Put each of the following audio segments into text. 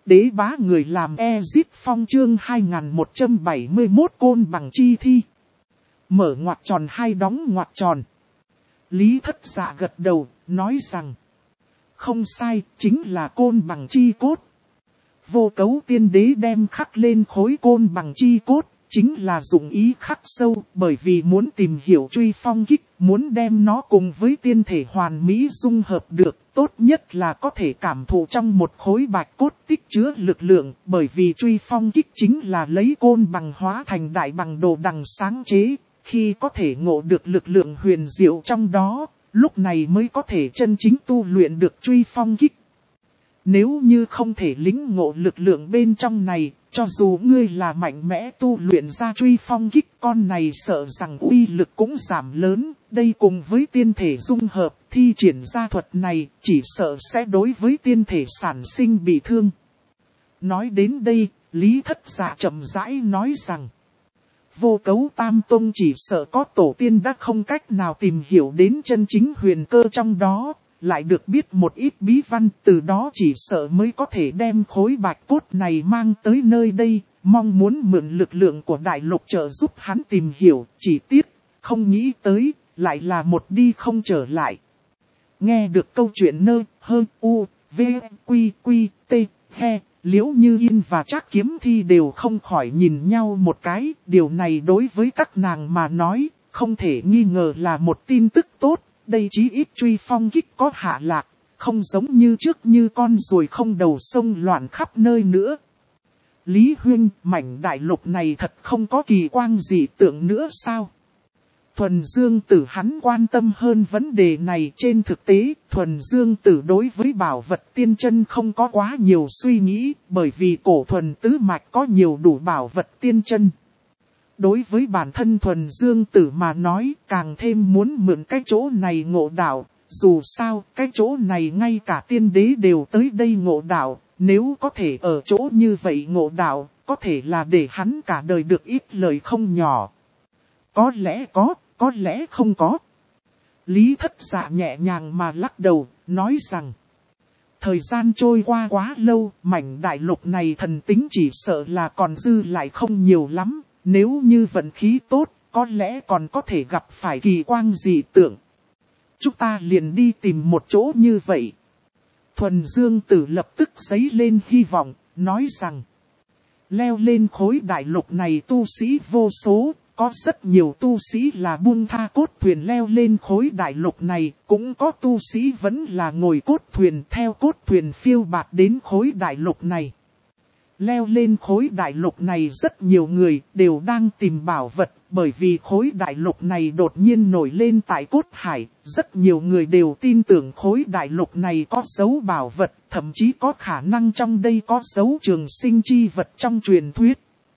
Đế bá người làm Ezit Phong chương 2171 côn bằng chi thi. Mở ngoặc tròn hai đóng ngoặc tròn. Lý Thất Dạ gật đầu, nói rằng. Không sai, chính là côn bằng chi cốt. Vô Cấu Tiên Đế đem khắc lên khối côn bằng chi cốt, chính là dụng ý khắc sâu, bởi vì muốn tìm hiểu truy phong kích, muốn đem nó cùng với tiên thể hoàn mỹ dung hợp được, tốt nhất là có thể cảm thụ trong một khối bạch cốt tích chứa lực lượng, bởi vì truy phong kích chính là lấy côn bằng hóa thành đại bằng đồ đằng sáng chế, khi có thể ngộ được lực lượng huyền diệu trong đó, lúc này mới có thể chân chính tu luyện được truy phong kích. Nếu như không thể lĩnh ngộ lực lượng bên trong này, cho dù ngươi là mạnh mẽ tu luyện ra truy phong kích, con này sợ rằng uy lực cũng giảm lớn, đây cùng với tiên thể dung hợp, thi triển ra thuật này, chỉ sợ sẽ đối với tiên thể sản sinh bị thương. Nói đến đây, Lý Thất Dạ chậm rãi nói rằng, Vô Cấu Tam Tông chỉ sợ có tổ tiên đã không cách nào tìm hiểu đến chân chính huyền cơ trong đó. Lại được biết một ít bí văn, từ đó chỉ sợ mới có thể đem khối bạch cốt này mang tới nơi đây, mong muốn mượn lực lượng của đại lục trợ giúp hắn tìm hiểu, chỉ tiếc, không nghĩ tới, lại là một đi không trở lại. Nghe được câu chuyện nơ, hơ, u, v, quy, quy, t, he, Liễu Như Yên và Trác Kiếm Thi đều không khỏi nhìn nhau một cái, điều này đối với các nàng mà nói, không thể nghi ngờ là một tin tức tốt. Đây chí ít truy phong kích có hạ lạc, không giống như trước như con ruồi không đầu sông loạn khắp nơi nữa. Lý Huynh, mảnh đại lục này thật không có kỳ quang dị tượng nữa sao? Thuần Dương Tử hắn quan tâm hơn vấn đề này. Trên thực tế, Thuần Dương Tử đối với bảo vật tiên chân không có quá nhiều suy nghĩ, bởi vì cổ thuần tứ mạch có nhiều đủ bảo vật tiên chân. Đối với bản thân Thuần Dương Tử mà nói, càng thêm muốn mượn cái chỗ này ngộ đạo, dù sao cái chỗ này ngay cả tiên đế đều tới đây ngộ đạo, nếu có thể ở chỗ như vậy ngộ đạo, có thể là để hắn cả đời được ít lời không nhỏ. Có lẽ có lẽ không có. Lý Thất Dạ nhẹ nhàng mà lắc đầu, nói rằng, thời gian trôi qua quá lâu, mảnh đại lục này thần tính chỉ sợ là còn dư lại không nhiều lắm. Nếu như vận khí tốt, có lẽ còn có thể gặp phải kỳ quang dị tượng. Chúng ta liền đi tìm một chỗ như vậy. Thuần Dương Tử lập tức giấy lên hy vọng, nói rằng, leo lên khối đại lục này tu sĩ vô số, có rất nhiều tu sĩ là buông tha cốt thuyền leo lên khối đại lục này, cũng có tu sĩ vẫn là ngồi cốt thuyền theo cốt thuyền phiêu bạt đến khối đại lục này. Leo lên khối đại lục này rất nhiều người đều đang tìm bảo vật, bởi vì khối đại lục này đột nhiên nổi lên tại cốt hải, rất nhiều người đều tin tưởng khối đại lục này có dấu bảo vật, thậm chí có khả năng trong đây có dấu trường sinh chi vật trong truyền thuyết.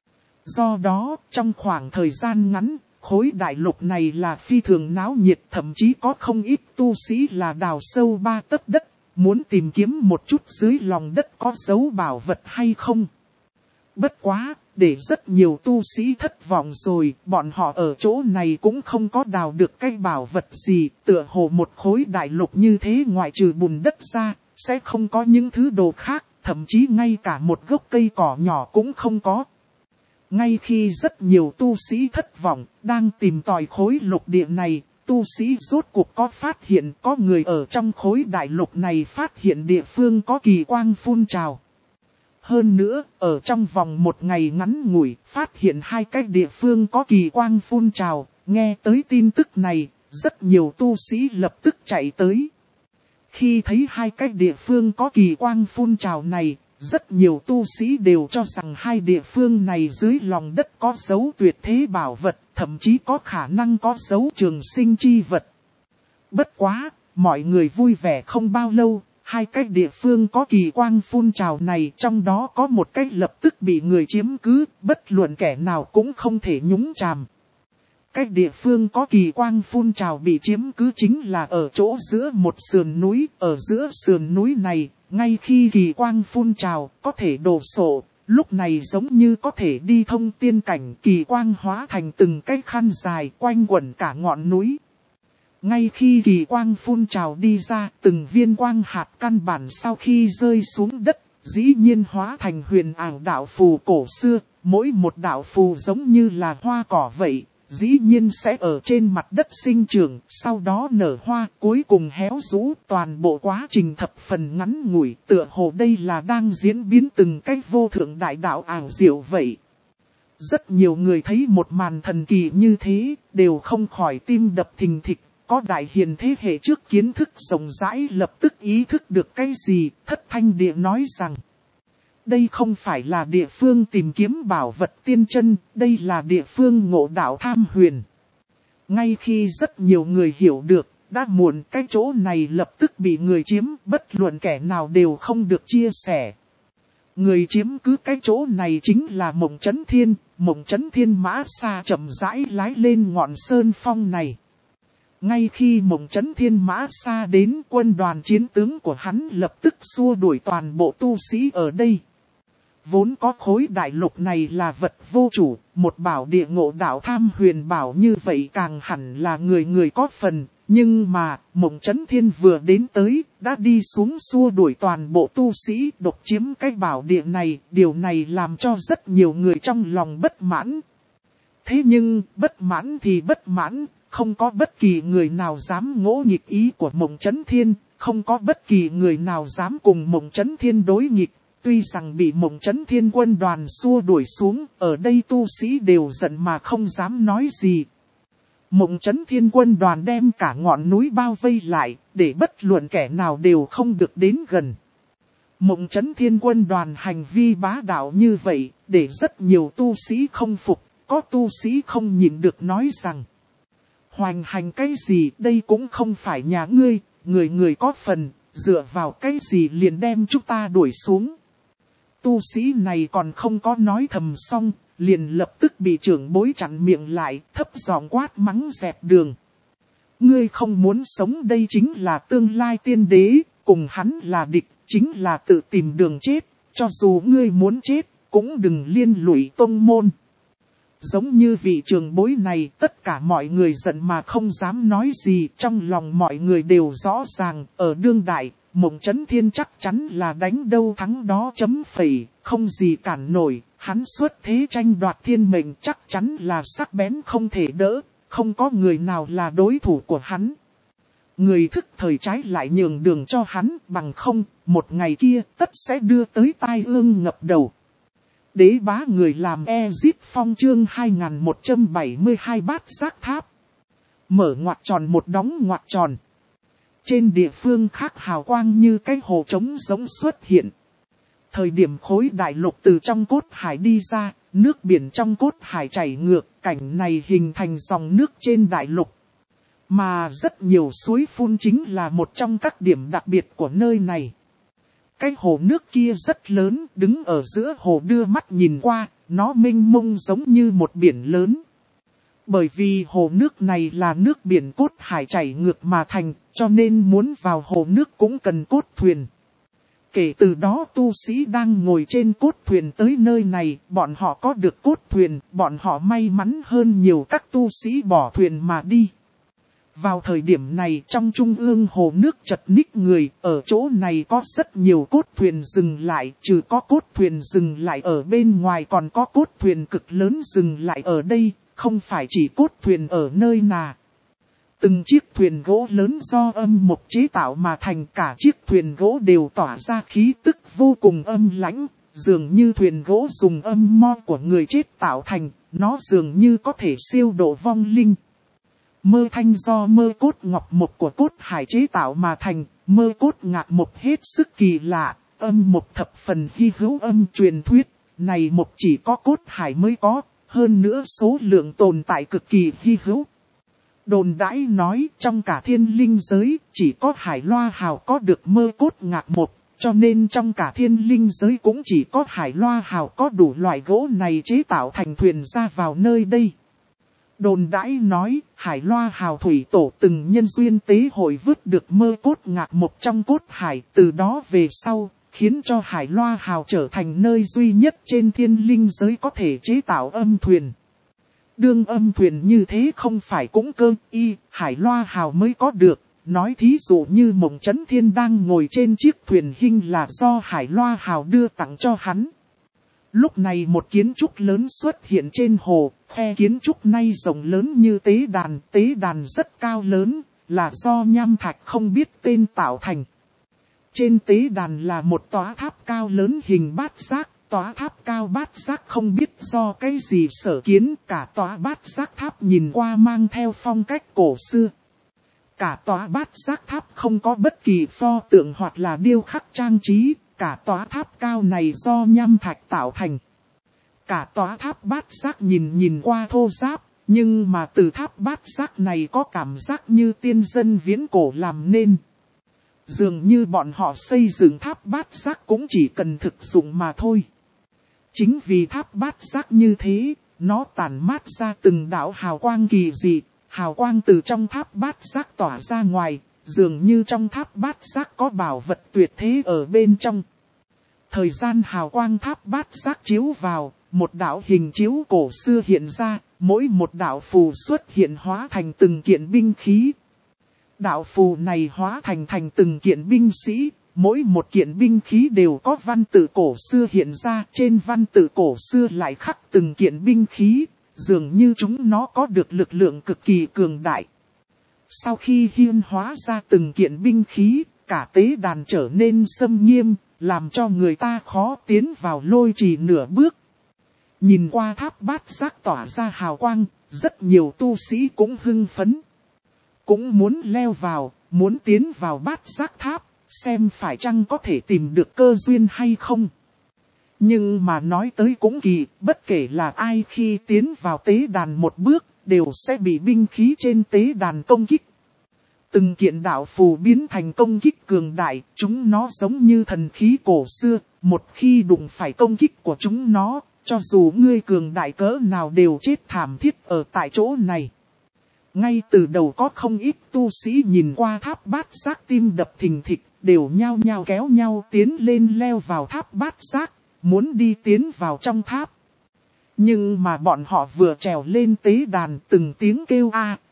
Do đó, trong khoảng thời gian ngắn, khối đại lục này là phi thường náo nhiệt, thậm chí có không ít tu sĩ là đào sâu 3 tấc đất, muốn tìm kiếm một chút dưới lòng đất có dấu bảo vật hay không. Bất quá, để rất nhiều tu sĩ thất vọng rồi, bọn họ ở chỗ này cũng không có đào được cái bảo vật gì, tựa hồ một khối đại lục như thế ngoại trừ bùn đất ra, sẽ không có những thứ đồ khác, thậm chí ngay cả một gốc cây cỏ nhỏ cũng không có. Ngay khi rất nhiều tu sĩ thất vọng, đang tìm tòi khối lục địa này, tu sĩ rốt cuộc có phát hiện có người ở trong khối đại lục này phát hiện địa phương có kỳ quang phun trào. Hơn nữa, ở trong vòng một ngày ngắn ngủi, phát hiện 2 cái địa phương có kỳ quang phun trào, nghe tới tin tức này, rất nhiều tu sĩ lập tức chạy tới. Khi thấy 2 cái địa phương có kỳ quang phun trào này, rất nhiều tu sĩ đều cho rằng 2 địa phương này dưới lòng đất có dấu tuyệt thế bảo vật, thậm chí có khả năng có dấu trường sinh chi vật. Bất quá, mọi người vui vẻ không bao lâu. 2 cái địa phương có kỳ quang phun trào này, trong đó có một cái lập tức bị người chiếm cứ, bất luận kẻ nào cũng không thể nhúng chàm. Cái địa phương có kỳ quang phun trào bị chiếm cứ chính là ở chỗ giữa một sườn núi, ở giữa sườn núi này, ngay khi kỳ quang phun trào, có thể đổ sộ, lúc này giống như có thể đi thông tiên cảnh, kỳ quang hóa thành từng cái khăn dài quanh quẩn cả ngọn núi. Ngay khi kỳ quang phun trào đi ra, từng viên quang hạt căn bản sau khi rơi xuống đất, dĩ nhiên hóa thành huyền ảo đạo phù cổ xưa, mỗi một đạo phù giống như là hoa cỏ vậy, dĩ nhiên sẽ ở trên mặt đất sinh trưởng, sau đó nở hoa, cuối cùng héo rũ. Toàn bộ quá trình thập phần ngắn ngủi, tựa hồ đây là đang diễn biến từng cách vô thượng đại đạo ảo diệu vậy. Rất nhiều người thấy một màn thần kỳ như thế, đều không khỏi tim đập thình thịch. Có đại hiền thế hệ trước kiến thức rộng rãi lập tức ý thức được cái gì, thất thanh địa nói rằng. Đây không phải là địa phương tìm kiếm bảo vật tiên chân, đây là địa phương ngộ đạo tham huyền. Ngay khi rất nhiều người hiểu được, đã muộn, cái chỗ này lập tức bị người chiếm, bất luận kẻ nào đều không được chia sẻ. Người chiếm cứ cái chỗ này chính là Mộng Chấn Thiên mã xa chậm rãi lái lên ngọn sơn phong này. Ngay khi Mộng Chấn Thiên mã xa đến, quân đoàn chiến tướng của hắn lập tức xua đuổi toàn bộ tu sĩ ở đây. Vốn có khối đại lục này là vật vô chủ, một bảo địa ngộ đạo tham huyền bảo như vậy càng hẳn là người người có phần. Nhưng mà, Mộng Chấn Thiên vừa đến tới, đã đi xuống xua đuổi toàn bộ tu sĩ độc chiếm cái bảo địa này. Điều này làm cho rất nhiều người trong lòng bất mãn. Thế nhưng, bất mãn thì bất mãn, không có bất kỳ người nào dám ngỗ nghịch ý của Mộng Chấn Thiên, không có bất kỳ người nào dám cùng Mộng Chấn Thiên đối nghịch. Tuy rằng bị Mộng Chấn Thiên quân đoàn xua đuổi xuống, ở đây tu sĩ đều giận mà không dám nói gì. Mộng Chấn Thiên quân đoàn đem cả ngọn núi bao vây lại, để bất luận kẻ nào đều không được đến gần. Mộng Chấn Thiên quân đoàn hành vi bá đạo như vậy, để rất nhiều tu sĩ không phục, có tu sĩ không nhịn được nói rằng. Hoành hành cái gì, đây cũng không phải nhà ngươi, người người có phần, dựa vào cái gì liền đem chúng ta đuổi xuống. Tu sĩ này còn không có nói thầm xong, liền lập tức bị trưởng bối chặn miệng lại, thấp giọng quát mắng dẹp đường. Ngươi không muốn sống, đây chính là tương lai tiên đế, cùng hắn là địch, chính là tự tìm đường chết, cho dù ngươi muốn chết, cũng đừng liên lụy tông môn. Giống như vị trưởng bối này, tất cả mọi người giận mà không dám nói gì, trong lòng mọi người đều rõ ràng, ở đương đại, Mộng Chấn Thiên chắc chắn là đánh đâu thắng đó chấm phẩy, không gì cản nổi, hắn xuất thế tranh đoạt thiên mệnh chắc chắn là sắc bén không thể đỡ, không có người nào là đối thủ của hắn. Người thức thời trái lại nhường đường cho hắn, bằng không, một ngày kia tất sẽ đưa tới tai ương ngập đầu. Đế bá người làm Ezip Phong chương 2172 bát giác tháp. Mở ngoặc tròn một đóng ngoặc tròn. Trên địa phương khác hào quang như cái hồ trống giống xuất hiện. Thời điểm khối đại lục từ trong cốt hải đi ra, nước biển trong cốt hải chảy ngược, cảnh này hình thành dòng nước trên đại lục. Mà rất nhiều suối phun chính là một trong các điểm đặc biệt của nơi này. Cái hồ nước kia rất lớn, đứng ở giữa hồ đưa mắt nhìn qua, nó mênh mông giống như một biển lớn. Bởi vì hồ nước này là nước biển cốt hải chảy ngược mà thành, cho nên muốn vào hồ nước cũng cần cốt thuyền. Kể từ đó tu sĩ đang ngồi trên cốt thuyền tới nơi này, bọn họ có được cốt thuyền, bọn họ may mắn hơn nhiều các tu sĩ bỏ thuyền mà đi. Vào thời điểm này trong trung ương hồ nước chật ních người, ở chỗ này có rất nhiều cốt thuyền dừng lại, trừ có cốt thuyền dừng lại ở bên ngoài còn có cốt thuyền cực lớn dừng lại ở đây, không phải chỉ cốt thuyền ở nơi nào. Từng chiếc thuyền gỗ lớn do âm mộc chế tạo mà thành, cả chiếc thuyền gỗ đều tỏa ra khí tức vô cùng âm lãnh, dường như thuyền gỗ dùng âm mo của người chết tạo thành, nó dường như có thể siêu độ vong linh. Mơ thanh do mơ cốt ngọc mộc của cốt hải chế tạo mà thành, mơ cốt ngạc mộc hết sức kỳ lạ, âm mộc thập phần hy hữu âm truyền thuyết, này mộc chỉ có cốt hải mới có, hơn nữa số lượng tồn tại cực kỳ hy hữu. Đồn đãi nói trong cả thiên linh giới chỉ có Hải Loa Hào có được mơ cốt ngạc mộc, cho nên trong cả thiên linh giới cũng chỉ có Hải Loa Hào có đủ loại gỗ này chế tạo thành thuyền ra vào nơi đây. Đồn đãi nói Hải Loa Hào thủy tổ từng nhân duyên tế hội vứt được mơ cốt ngạc mộc trong cốt hải, từ đó về sau khiến cho Hải Loa Hào trở thành nơi duy nhất trên thiên linh giới có thể chế tạo âm thuyền. Đương âm thuyền như thế không phải cũng cơ y, Hải Loa Hào mới có được, nói thí dụ như Mộng Chấn Thiên đang ngồi trên chiếc thuyền hinh là do Hải Loa Hào đưa tặng cho hắn. Lúc này một kiến trúc lớn xuất hiện trên hồ, khe kiến trúc này rộng lớn như tế đàn rất cao lớn, là do nham thạch không biết tên tạo thành. Trên tế đàn là một tòa tháp cao lớn hình bát giác, tòa tháp cao bát giác không biết do cái gì sở kiến, cả tòa bát giác tháp nhìn qua mang theo phong cách cổ xưa. Cả tòa bát giác tháp không có bất kỳ pho tượng hoặc là điêu khắc trang trí, cả tòa tháp cao này do nham thạch tạo thành. Cả tòa tháp bát giác nhìn qua thô ráp, nhưng mà từ tháp bát giác này có cảm giác như tiên dân viễn cổ làm nên. Dường như bọn họ xây dựng tháp bát giác cũng chỉ cần thực dụng mà thôi. Chính vì tháp bát giác như thế, nó tản mát ra từng đạo hào quang kỳ dị, hào quang từ trong tháp bát giác tỏa ra ngoài, dường như trong tháp bát giác có bảo vật tuyệt thế ở bên trong. Thời gian hào quang tháp bát giác chiếu vào, một đạo hình chiếu cổ xưa hiện ra, mỗi một đạo phù xuất hiện hóa thành từng kiện binh khí. Đạo phù này hóa thành từng kiện binh sĩ, mỗi một kiện binh khí đều có văn tự cổ xưa hiện ra, trên văn tự cổ xưa lại khắc từng kiện binh khí, dường như chúng nó có được lực lượng cực kỳ cường đại. Sau khi hiên hóa ra từng kiện binh khí, cả tế đàn trở nên xâm nghiêm, làm cho người ta khó tiến vào lôi trì nửa bước. Nhìn qua tháp bát giác tỏa ra hào quang, rất nhiều tu sĩ cũng hưng phấn. Cũng muốn leo vào, muốn tiến vào bát giác tháp, xem phải chăng có thể tìm được cơ duyên hay không. Nhưng mà nói tới cũng kỳ, bất kể là ai khi tiến vào tế đàn một bước, đều sẽ bị binh khí trên tế đàn công kích. Từng kiện đạo phù biến thành công kích cường đại, chúng nó giống như thần khí cổ xưa, một khi đụng phải công kích của chúng nó, cho dù ngươi cường đại cỡ nào đều chết thảm thiết ở tại chỗ này. Ngay từ đầu có không ít tu sĩ nhìn qua tháp bát giác tim đập thình thịch, đều nhao nhao kéo nhau tiến lên leo vào tháp bát giác, muốn đi tiến vào trong tháp. Nhưng mà bọn họ vừa trèo lên tế đàn, từng tiếng kêu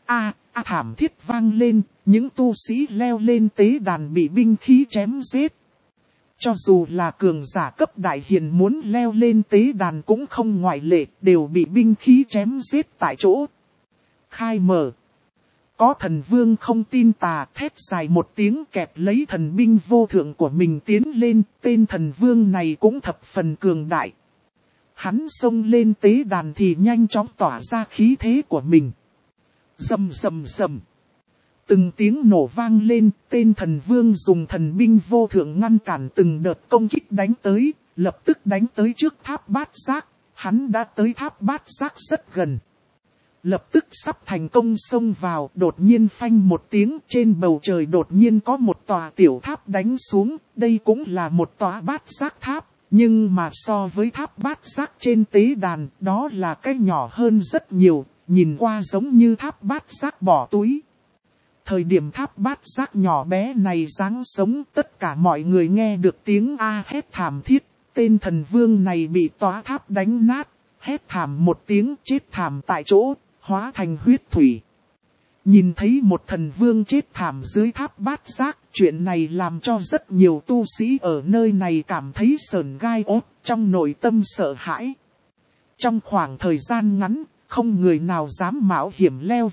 thảm thiết vang lên, những tu sĩ leo lên tế đàn bị binh khí chém giết. Cho dù là cường giả cấp đại hiền muốn leo lên tế đàn cũng không ngoại lệ, đều bị binh khí chém giết tại chỗ. Khai mở. Có thần vương không tin tà, thét dài một tiếng kẹp lấy thần binh vô thượng của mình tiến lên, tên thần vương này cũng thập phần cường đại. Hắn xông lên tế đàn thì nhanh chóng tỏa ra khí thế của mình. Rầm rầm rầm. Từng tiếng nổ vang lên, tên thần vương dùng thần binh vô thượng ngăn cản từng đợt công kích đánh tới, lập tức đánh tới trước tháp bát giác. Hắn đã tới tháp bát giác rất gần. Lập tức sắp thành công xông vào, đột nhiên phanh một tiếng, trên bầu trời đột nhiên có một tòa tiểu tháp đánh xuống, đây cũng là một tòa bát giác tháp, nhưng mà so với tháp bát giác trên tế đàn, đó là cái nhỏ hơn rất nhiều, nhìn qua giống như tháp bát giác bỏ túi. Thời điểm tháp bát giác nhỏ bé này giáng sống, tất cả mọi người nghe được tiếng a hét thảm thiết, tên thần vương này bị tòa tháp đánh nát, hét thảm một tiếng chết thảm tại chỗ. Hóa thành huyết thủy. Nhìn thấy một thần vương chết thảm dưới tháp bát giác, chuyện này làm cho rất nhiều tu sĩ ở nơi này cảm thấy sởn gai ốt, trong nội tâm sợ hãi. Trong khoảng thời gian ngắn, không người nào dám mạo hiểm leo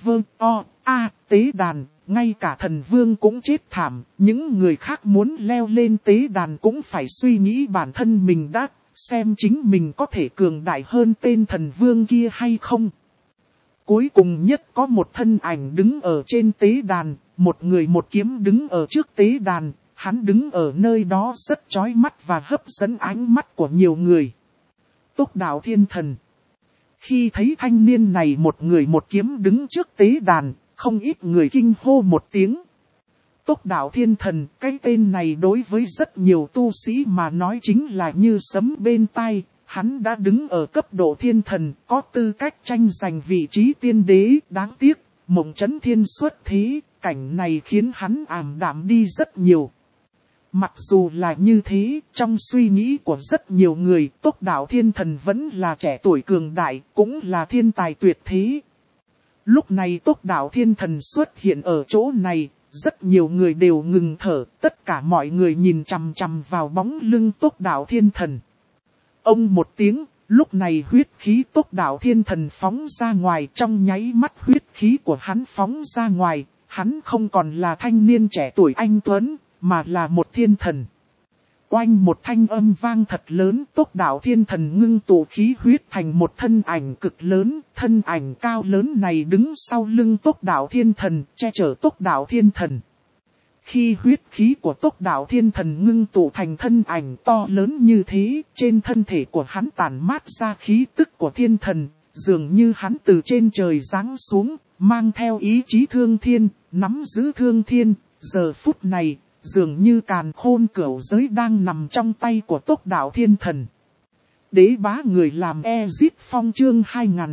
tế đàn, ngay cả thần vương cũng chết thảm, những người khác muốn leo lên tế đàn cũng phải suy nghĩ bản thân mình đã, xem chính mình có thể cường đại hơn tên thần vương kia hay không. Cuối cùng nhất có một thân ảnh đứng ở trên tế đàn, một người một kiếm đứng ở trước tế đàn, hắn đứng ở nơi đó rất chói mắt và hấp dẫn ánh mắt của nhiều người. Túc Đạo Thiên Thần. Khi thấy thanh niên này một người một kiếm đứng trước tế đàn, không ít người kinh hô một tiếng. Túc Đạo Thiên Thần, cái tên này đối với rất nhiều tu sĩ mà nói chính là như sấm bên tai. Hắn đã đứng ở cấp độ thiên thần, có tư cách tranh giành vị trí tiên đế, đáng tiếc, Mộng Chấn Thiên xuất thế, cảnh này khiến hắn ảm đạm đi rất nhiều. Mặc dù là như thế, trong suy nghĩ của rất nhiều người, Túc Đạo Thiên Thần vẫn là trẻ tuổi cường đại, cũng là thiên tài tuyệt thế. Lúc này Túc Đạo Thiên Thần xuất hiện ở chỗ này, rất nhiều người đều ngừng thở, tất cả mọi người nhìn chằm chằm vào bóng lưng Tốc Đạo Thiên Thần. Ông một tiếng, lúc này huyết khí Tốc Đạo Thiên Thần phóng ra ngoài, trong nháy mắt huyết khí của hắn phóng ra ngoài, hắn không còn là thanh niên trẻ tuổi anh tuấn, mà là một thiên thần. Oanh, một thanh âm vang thật lớn, Tốc Đạo Thiên Thần ngưng tụ khí huyết thành một thân ảnh cực lớn, thân ảnh cao lớn này đứng sau lưng Tốc Đạo Thiên Thần, che chở Tốc Đạo Thiên Thần. Khi huyết khí của Tốc Đạo Thiên Thần ngưng tụ thành thân ảnh to lớn như thế, trên thân thể của hắn tản mát ra khí tức của thiên thần, dường như hắn từ trên trời giáng xuống, mang theo ý chí thương thiên, nắm giữ thương thiên. Giờ phút này, dường như càn khôn cửu giới đang nằm trong tay của Tốc Đạo Thiên Thần. Đế bá người làm Ezit Phong chương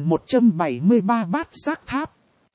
2173 bát giác tháp.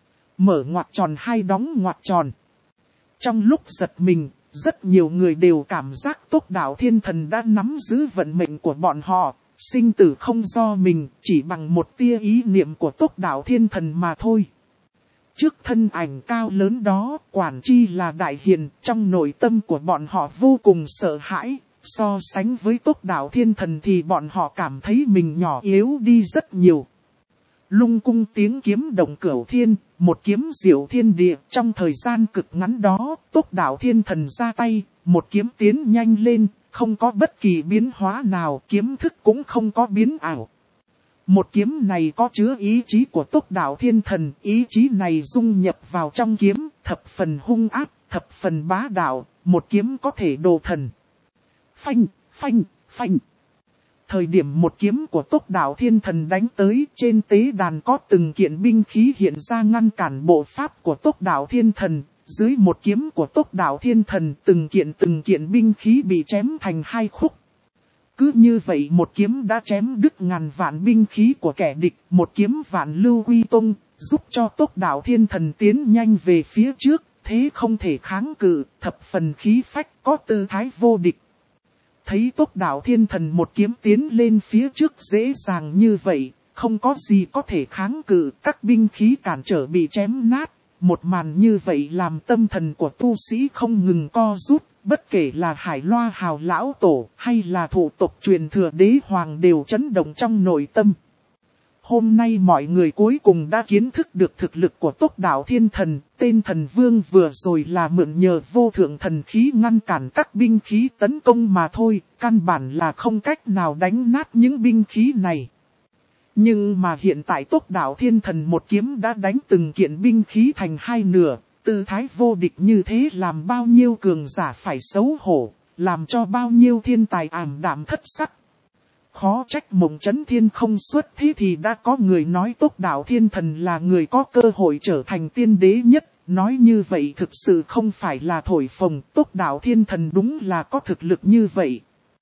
Mở ngoặc tròn hai đóng ngoặc tròn. Trong lúc giật mình, rất nhiều người đều cảm giác Tốc Đạo Thiên Thần đã nắm giữ vận mệnh của bọn họ. Sinh tử không do mình, chỉ bằng một tia ý niệm của Tốc Đạo Thiên Thần mà thôi. Trước thân ảnh cao lớn đó, quản chi là đại hiền, trong nội tâm của bọn họ vô cùng sợ hãi. So sánh với Tốc Đạo Thiên Thần thì bọn họ cảm thấy mình nhỏ yếu đi rất nhiều. Lung cung tiếng kiếm động cửu thiên, một kiếm diệu thiên địa. Trong thời gian cực ngắn đó, Tốc Đạo Thiên Thần ra tay, một kiếm tiến nhanh lên, không có bất kỳ biến hóa nào, kiếm thức cũng không có biến ảo. Một kiếm này có chứa ý chí của Tốc Đạo Thiên Thần, ý chí này dung nhập vào trong kiếm, thập phần hung ác, thập phần bá đạo, một kiếm có thể đồ thần. Phanh, phanh, phanh. Thời điểm một kiếm của Tốc Đạo Thiên Thần đánh tới, trên tế đàn có từng kiện binh khí hiện ra ngăn cản bộ pháp của Tốc Đạo Thiên Thần. Dưới một kiếm của Tốc Đạo Thiên Thần, từng kiện binh khí bị chém thành hai khúc. Cứ như vậy một kiếm đã chém đứt ngàn vạn binh khí của kẻ địch, một kiếm vạn lưu quy tung, giúp cho Tốc Đạo Thiên Thần tiến nhanh về phía trước, thế không thể kháng cự, thập phần khí phách, có tư thái vô địch. Thấy Tốc Đạo Thiên Thần một kiếm tiến lên phía trước dễ dàng như vậy, không có gì có thể kháng cự, các binh khí cản trở bị chém nát. Một màn như vậy làm tâm thần của tu sĩ không ngừng co rút, bất kể là Hải Loa Hào Lão Tổ hay là thủ tộc truyền thừa đế hoàng đều chấn động trong nội tâm. Hôm nay mọi người cuối cùng đã kiến thức được thực lực của Tốc Đạo Thiên Thần, tên thần vương vừa rồi là mượn nhờ vô thượng thần khí ngăn cản các binh khí tấn công mà thôi, căn bản là không cách nào đánh nát những binh khí này. Nhưng mà hiện tại Tốc Đạo Thiên Thần một kiếm đã đánh từng kiện binh khí thành hai nửa, tư thái vô địch như thế làm bao nhiêu cường giả phải xấu hổ, làm cho bao nhiêu thiên tài ảm đạm thất sắc. Khó trách Mộng Chấn Thiên không xuất thế thì đã có người nói Tốc Đạo Thiên Thần là người có cơ hội trở thành tiên đế nhất, nói như vậy thực sự không phải là thổi phồng, Tốc Đạo Thiên Thần đúng là có thực lực như vậy.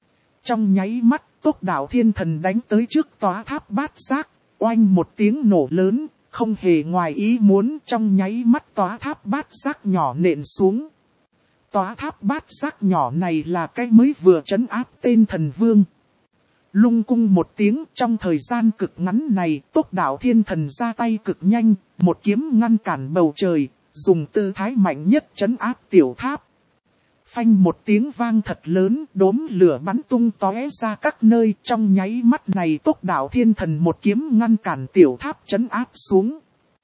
Trong nháy mắt, Tốc Đạo Thiên Thần đánh tới trước tòa tháp bát giác, oanh một tiếng nổ lớn, không hề ngoài ý muốn, trong nháy mắt tòa tháp bát giác nhỏ nện xuống. Tòa tháp bát giác nhỏ này là cái mới vừa trấn áp tên thần vương. Lung cung một tiếng, trong thời gian cực ngắn này, Tốc Đạo Thiên Thần ra tay cực nhanh, một kiếm ngăn cản bầu trời, dùng tư thái mạnh nhất trấn áp tiểu tháp. Phanh một tiếng vang thật lớn, đốm lửa bắn tung tóe ra các nơi, trong nháy mắt này Tốc Đạo Thiên Thần một kiếm ngăn cản tiểu tháp trấn áp xuống.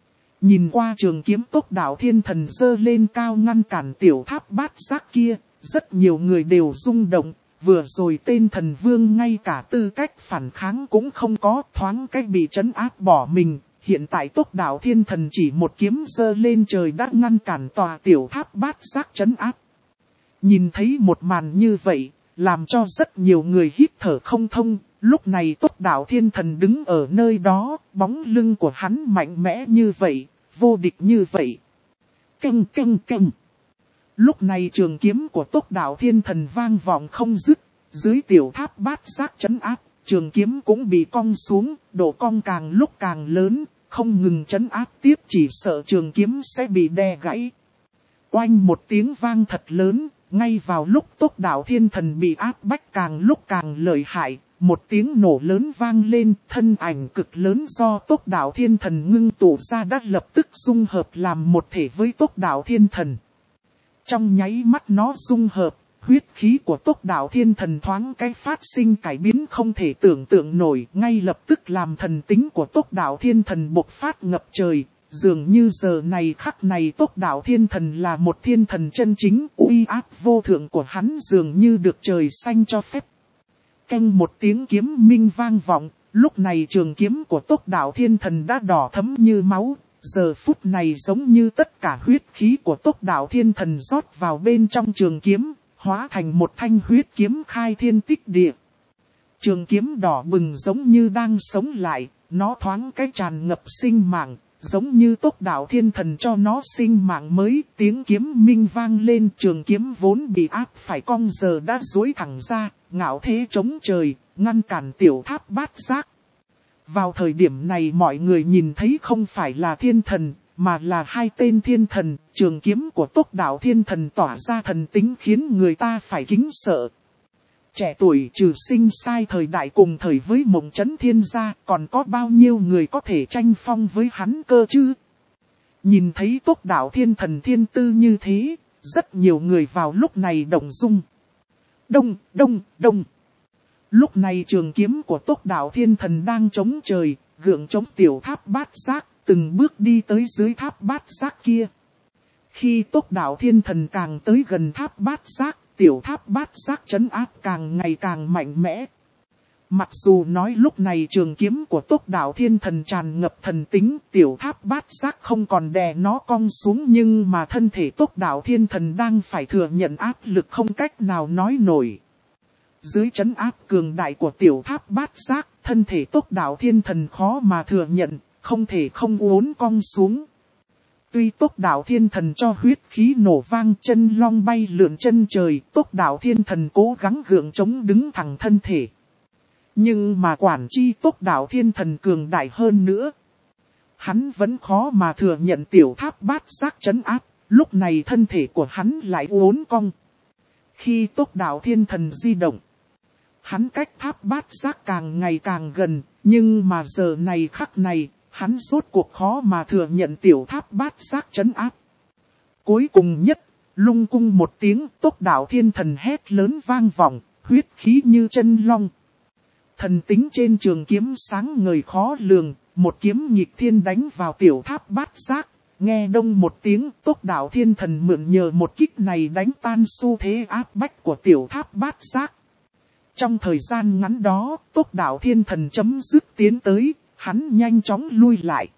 Nhìn qua trường kiếm Tốc Đạo Thiên Thần giơ lên cao ngăn cản tiểu tháp bát giác kia, rất nhiều người đều rung động, vừa rồi tên thần vương ngay cả tư cách phản kháng cũng không có, thoáng cách bị trấn áp bỏ mình. Hiện tại Tốc Đạo Thiên Thần chỉ một kiếm giơ lên trời đã ngăn cản tòa tiểu tháp bát giác trấn áp. Nhìn thấy một màn như vậy, làm cho rất nhiều người hít thở không thông. Lúc này Tốc Đạo Thiên Thần đứng ở nơi đó, bóng lưng của hắn mạnh mẽ như vậy, vô địch như vậy. Căng căng căng. Lúc này trường kiếm của Tốc Đạo Thiên Thần vang vọng không dứt, dưới tiểu tháp bát giác trấn áp, trường kiếm cũng bị cong xuống, độ cong càng lúc càng lớn, không ngừng trấn áp tiếp chỉ sợ trường kiếm sẽ bị đè gãy. Oanh một tiếng vang thật lớn, ngay vào lúc Tốc Đạo Thiên Thần bị áp bách càng lúc càng lợi hại, một tiếng nổ lớn vang lên, thân ảnh cực lớn do Tốc Đạo Thiên Thần ngưng tụ ra đã lập tức dung hợp làm một thể với Tốc Đạo Thiên Thần. Trong nháy mắt nó dung hợp, huyết khí của Tốc Đạo Thiên Thần thoáng cái phát sinh cải biến không thể tưởng tượng nổi, ngay lập tức làm thần tính của Tốc Đạo Thiên Thần bộc phát ngập trời. Dường như giờ này khắc này Tốc Đạo Thiên Thần là một thiên thần chân chính, uy áp vô thượng của hắn dường như được trời xanh cho phép. Canh một tiếng kiếm minh vang vọng, lúc này trường kiếm của Tốc Đạo Thiên Thần đã đỏ thẫm như máu. Giờ phút này giống như tất cả huyết khí của Tốc Đạo Thiên Thần rót vào bên trong trường kiếm, hóa thành một thanh huyết kiếm khai thiên tích địa. Trường kiếm đỏ bừng giống như đang sống lại, nó thoáng cái tràn ngập sinh mạng, giống như Tốc Đạo Thiên Thần cho nó sinh mạng mới. Tiếng kiếm minh vang lên, trường kiếm vốn bị áp phải cong giờ đã duỗi thẳng ra, ngạo thế chống trời, ngăn cản Tiểu Tháp Bát Giác. Vào thời điểm này mọi người nhìn thấy không phải là thiên thần, mà là hai tên thiên thần. Trường kiếm của Tốc Đạo Thiên Thần tỏa ra thần tính khiến người ta phải kính sợ. Trẻ tuổi trừ sinh sai thời đại cùng thời với Mộng Chấn Thiên gia, còn có bao nhiêu người có thể tranh phong với hắn cơ chứ? Nhìn thấy Tốc Đạo Thiên Thần thiên tư như thế, rất nhiều người vào lúc này động dung. Đông, đông, đông. Lúc này trường kiếm của Tốc Đạo Thiên Thần đang chống trời, gượng chống Tiểu Tháp Bát Giác, từng bước đi tới dưới Tháp Bát Giác kia. Khi Tốc Đạo Thiên Thần càng tới gần Tháp Bát Giác, Tiểu Tháp Bát Giác trấn áp càng ngày càng mạnh mẽ. Mặc dù nói lúc này trường kiếm của Tốc Đạo Thiên Thần tràn ngập thần tính, Tiểu Tháp Bát Giác không còn đè nó cong xuống, nhưng mà thân thể Tốc Đạo Thiên Thần đang phải thừa nhận áp lực không cách nào nói nổi. Dưới trấn áp cường đại của Tiểu Tháp Bát Giác, thân thể Tốc Đạo Thiên Thần khó mà thừa nhận, không thể không uốn cong xuống. Tuy Tốc Đạo Thiên Thần cho huyết khí nổ vang, chân long bay lượn chân trời, Tốc Đạo Thiên Thần cố gắng gượng chống đứng thẳng thân thể. Nhưng mà quản chi Tốc Đạo Thiên Thần cường đại hơn nữa. Hắn vẫn khó mà thừa nhận Tiểu Tháp Bát Giác trấn áp, lúc này thân thể của hắn lại uốn cong. Khi Tốc Đạo Thiên Thần di động, hắn cách Tháp Bát Giác càng ngày càng gần, nhưng mà giờ này khắc này, hắn rốt cuộc khó mà thừa nhận Tiểu Tháp Bát Giác trấn áp. Cuối cùng nhất, lung cung một tiếng, Tốc Đạo Thiên Thần hét lớn vang vọng, huyết khí như chân long. Thần tính trên trường kiếm sáng ngời khó lường, một kiếm nghịch thiên đánh vào Tiểu Tháp Bát Giác. Nghe đông một tiếng, Tốc Đạo Thiên Thần mượn nhờ một kích này đánh tan xu thế áp bách của Tiểu Tháp Bát Giác. Trong thời gian ngắn đó, Tốc Đạo Thiên Thần chấm dứt tiến tới, hắn nhanh chóng lui lại.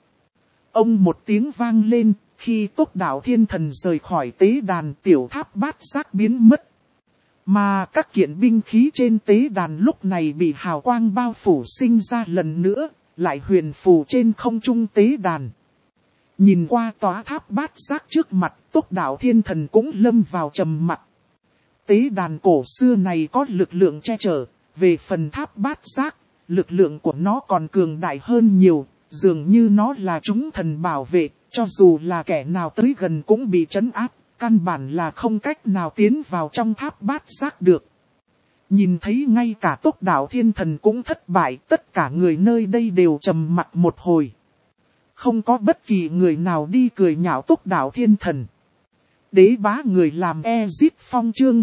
Ông một tiếng vang lên, khi Tốc Đạo Thiên Thần rời khỏi tế đàn, Tiểu Tháp Bát Giác biến mất. Mà các kiện binh khí trên tế đàn lúc này bị hào quang bao phủ sinh ra lần nữa, lại huyền phù trên không trung tế đàn. Nhìn qua tòa Tháp Bát Giác trước mặt, Tốc Đạo Thiên Thần cũng lâm vào trầm mặc. Tế đàn cổ xưa này có lực lượng che chở, về phần Tháp Bát Giác, lực lượng của nó còn cường đại hơn nhiều, dường như nó là chúng thần bảo vệ, cho dù là kẻ nào tới gần cũng bị trấn áp, căn bản là không cách nào tiến vào trong Tháp Bát Giác được. Nhìn thấy ngay cả Tốc Đạo Thiên Thần cũng thất bại, tất cả người nơi đây đều trầm mặc một hồi. Không có bất kỳ người nào đi cười nhạo Tốc Đạo Thiên Thần. Đế bá người làm Ezip Phong chương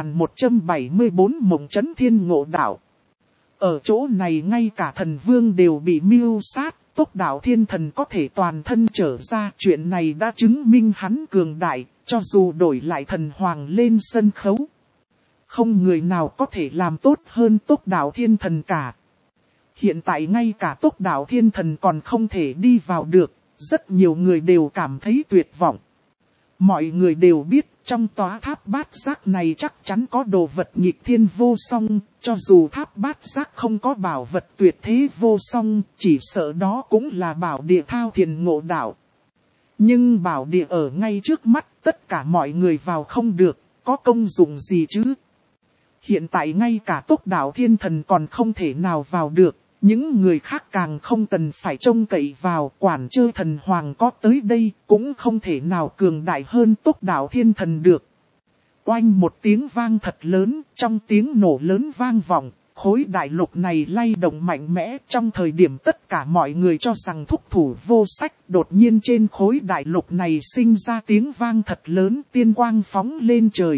2174 Mộng Chấn Thiên Ngộ Đạo. Ở chỗ này ngay cả thần vương đều bị mưu sát, Tốc Đạo Thiên Thần có thể toàn thân trở ra. Chuyện này đã chứng minh hắn cường đại, cho dù đổi lại thần hoàng lên sân khấu. Không người nào có thể làm tốt hơn Tốc Đạo Thiên Thần cả. Hiện tại ngay cả Tốc Đạo Thiên Thần còn không thể đi vào được, rất nhiều người đều cảm thấy tuyệt vọng. Mọi người đều biết trong tòa Tháp Bát Giác này chắc chắn có đồ vật nghịch thiên vô song, cho dù Tháp Bát Giác không có bảo vật tuyệt thế vô song, chỉ sợ đó cũng là bảo địa thao thiền ngộ đạo. Nhưng bảo địa ở ngay trước mắt, tất cả mọi người vào không được, có công dụng gì chứ? Hiện tại ngay cả Tốc Đạo Thiên Thần còn không thể nào vào được. Những người khác càng không cần phải trông cậy vào, quản chơ thần hoàng có tới đây cũng không thể nào cường đại hơn Tốc Đạo Thiên Thần được. Oanh một tiếng vang thật lớn, trong tiếng nổ lớn vang vọng, khối đại lục này lay động mạnh mẽ. Trong thời điểm tất cả mọi người cho rằng thúc thủ vô sách, đột nhiên trên khối đại lục này sinh ra tiếng vang thật lớn, tiên quang phóng lên trời.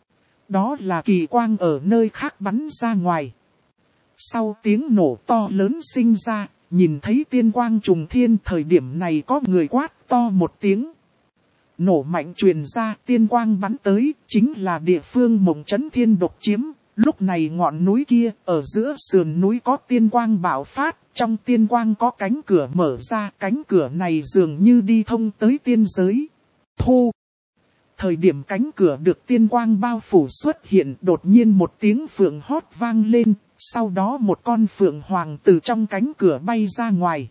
Đó là kỳ quang ở nơi khác bắn ra ngoài. Sau tiếng nổ to lớn sinh ra, nhìn thấy tiên quang trùng thiên, thời điểm này có người quát to một tiếng. Nổ mạnh truyền ra, tiên quang bắn tới, chính là địa phương Mộng Chấn Thiên độc chiếm. Lúc này ngọn núi kia, ở giữa sườn núi có tiên quang bạo phát, trong tiên quang có cánh cửa mở ra, cánh cửa này dường như đi thông tới tiên giới. Thu! Thời điểm cánh cửa được tiên quang bao phủ xuất hiện, đột nhiên một tiếng phượng hót vang lên, sau đó một con phượng hoàng từ trong cánh cửa bay ra ngoài.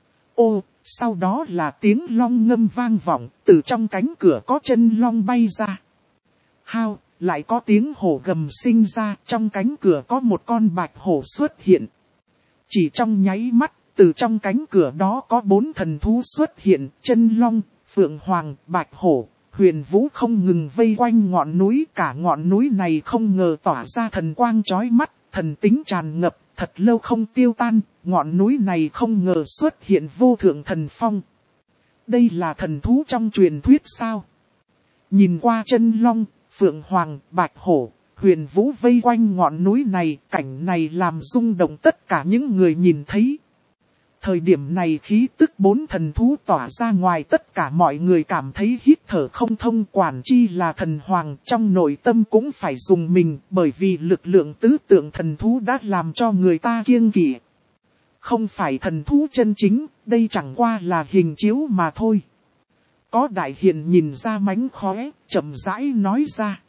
Ô! Sau đó là tiếng long ngâm vang vọng, từ trong cánh cửa có chân long bay ra. Hao! Lại có tiếng hổ gầm sinh ra, trong cánh cửa có một con bạch hổ xuất hiện. Chỉ trong nháy mắt, từ trong cánh cửa đó có 4 thần thú xuất hiện, chân long, phượng hoàng, bạch hổ, huyền vũ không ngừng vây quanh ngọn núi. Cả ngọn núi này không ngờ tỏa ra thần quang chói mắt, thần tính tràn ngập, thật lâu không tiêu tan. Ngọn núi này không ngờ xuất hiện vô thượng thần phong. Đây là thần thú trong truyền thuyết sao? Nhìn qua chân long, phượng hoàng, bạch hổ, huyền vũ vây quanh ngọn núi này, cảnh này làm rung động tất cả những người nhìn thấy. Thời điểm này khí tức 4 thần thú tỏa ra ngoài, tất cả mọi người cảm thấy hít thở không thông, quản chi là thần hoàng, trong nội tâm cũng phải dùng mình, bởi vì lực lượng tứ tượng thần thú đã làm cho người ta kiêng kỵ. Không phải thần thú chân chính, đây chẳng qua là hình chiếu mà thôi. Có đại hiền nhìn ra mánh khóe, chậm rãi nói ra.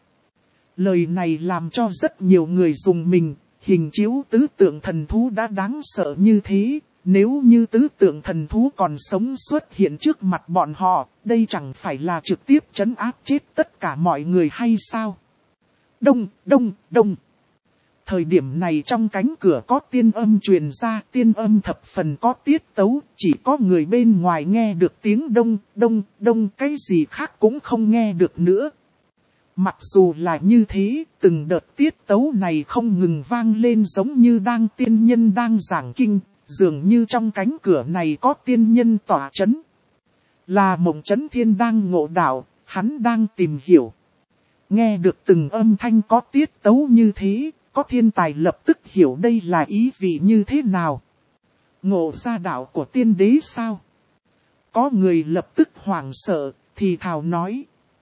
Lời này làm cho rất nhiều người dùng mình, hình chiếu tứ tượng thần thú đã đáng sợ như thế. Nếu như tứ tượng thần thú còn sống xuất hiện trước mặt bọn họ, đây chẳng phải là trực tiếp trấn áp chết tất cả mọi người hay sao? Đông, đông, đông. Thời điểm này trong cánh cửa có tiên âm truyền ra, tiên âm thập phần có tiết tấu, chỉ có người bên ngoài nghe được tiếng đông, đông, đông, cái gì khác cũng không nghe được nữa. Mặc dù là như thế, từng đợt tiết tấu này không ngừng vang lên giống như đang tiên nhân đang giảng kinh, dường như trong cánh cửa này có tiên nhân tỏa chấn. Là Mộng Chấn Thiên đang ngộ đạo, hắn đang tìm hiểu. Nghe được từng âm thanh có tiết tấu như thế, có thiên tài lập tức hiểu đây là ý vị như thế nào. Ngộ ra đạo của tiên đế sao? Có người lập tức hoảng sợ, thì thào nói.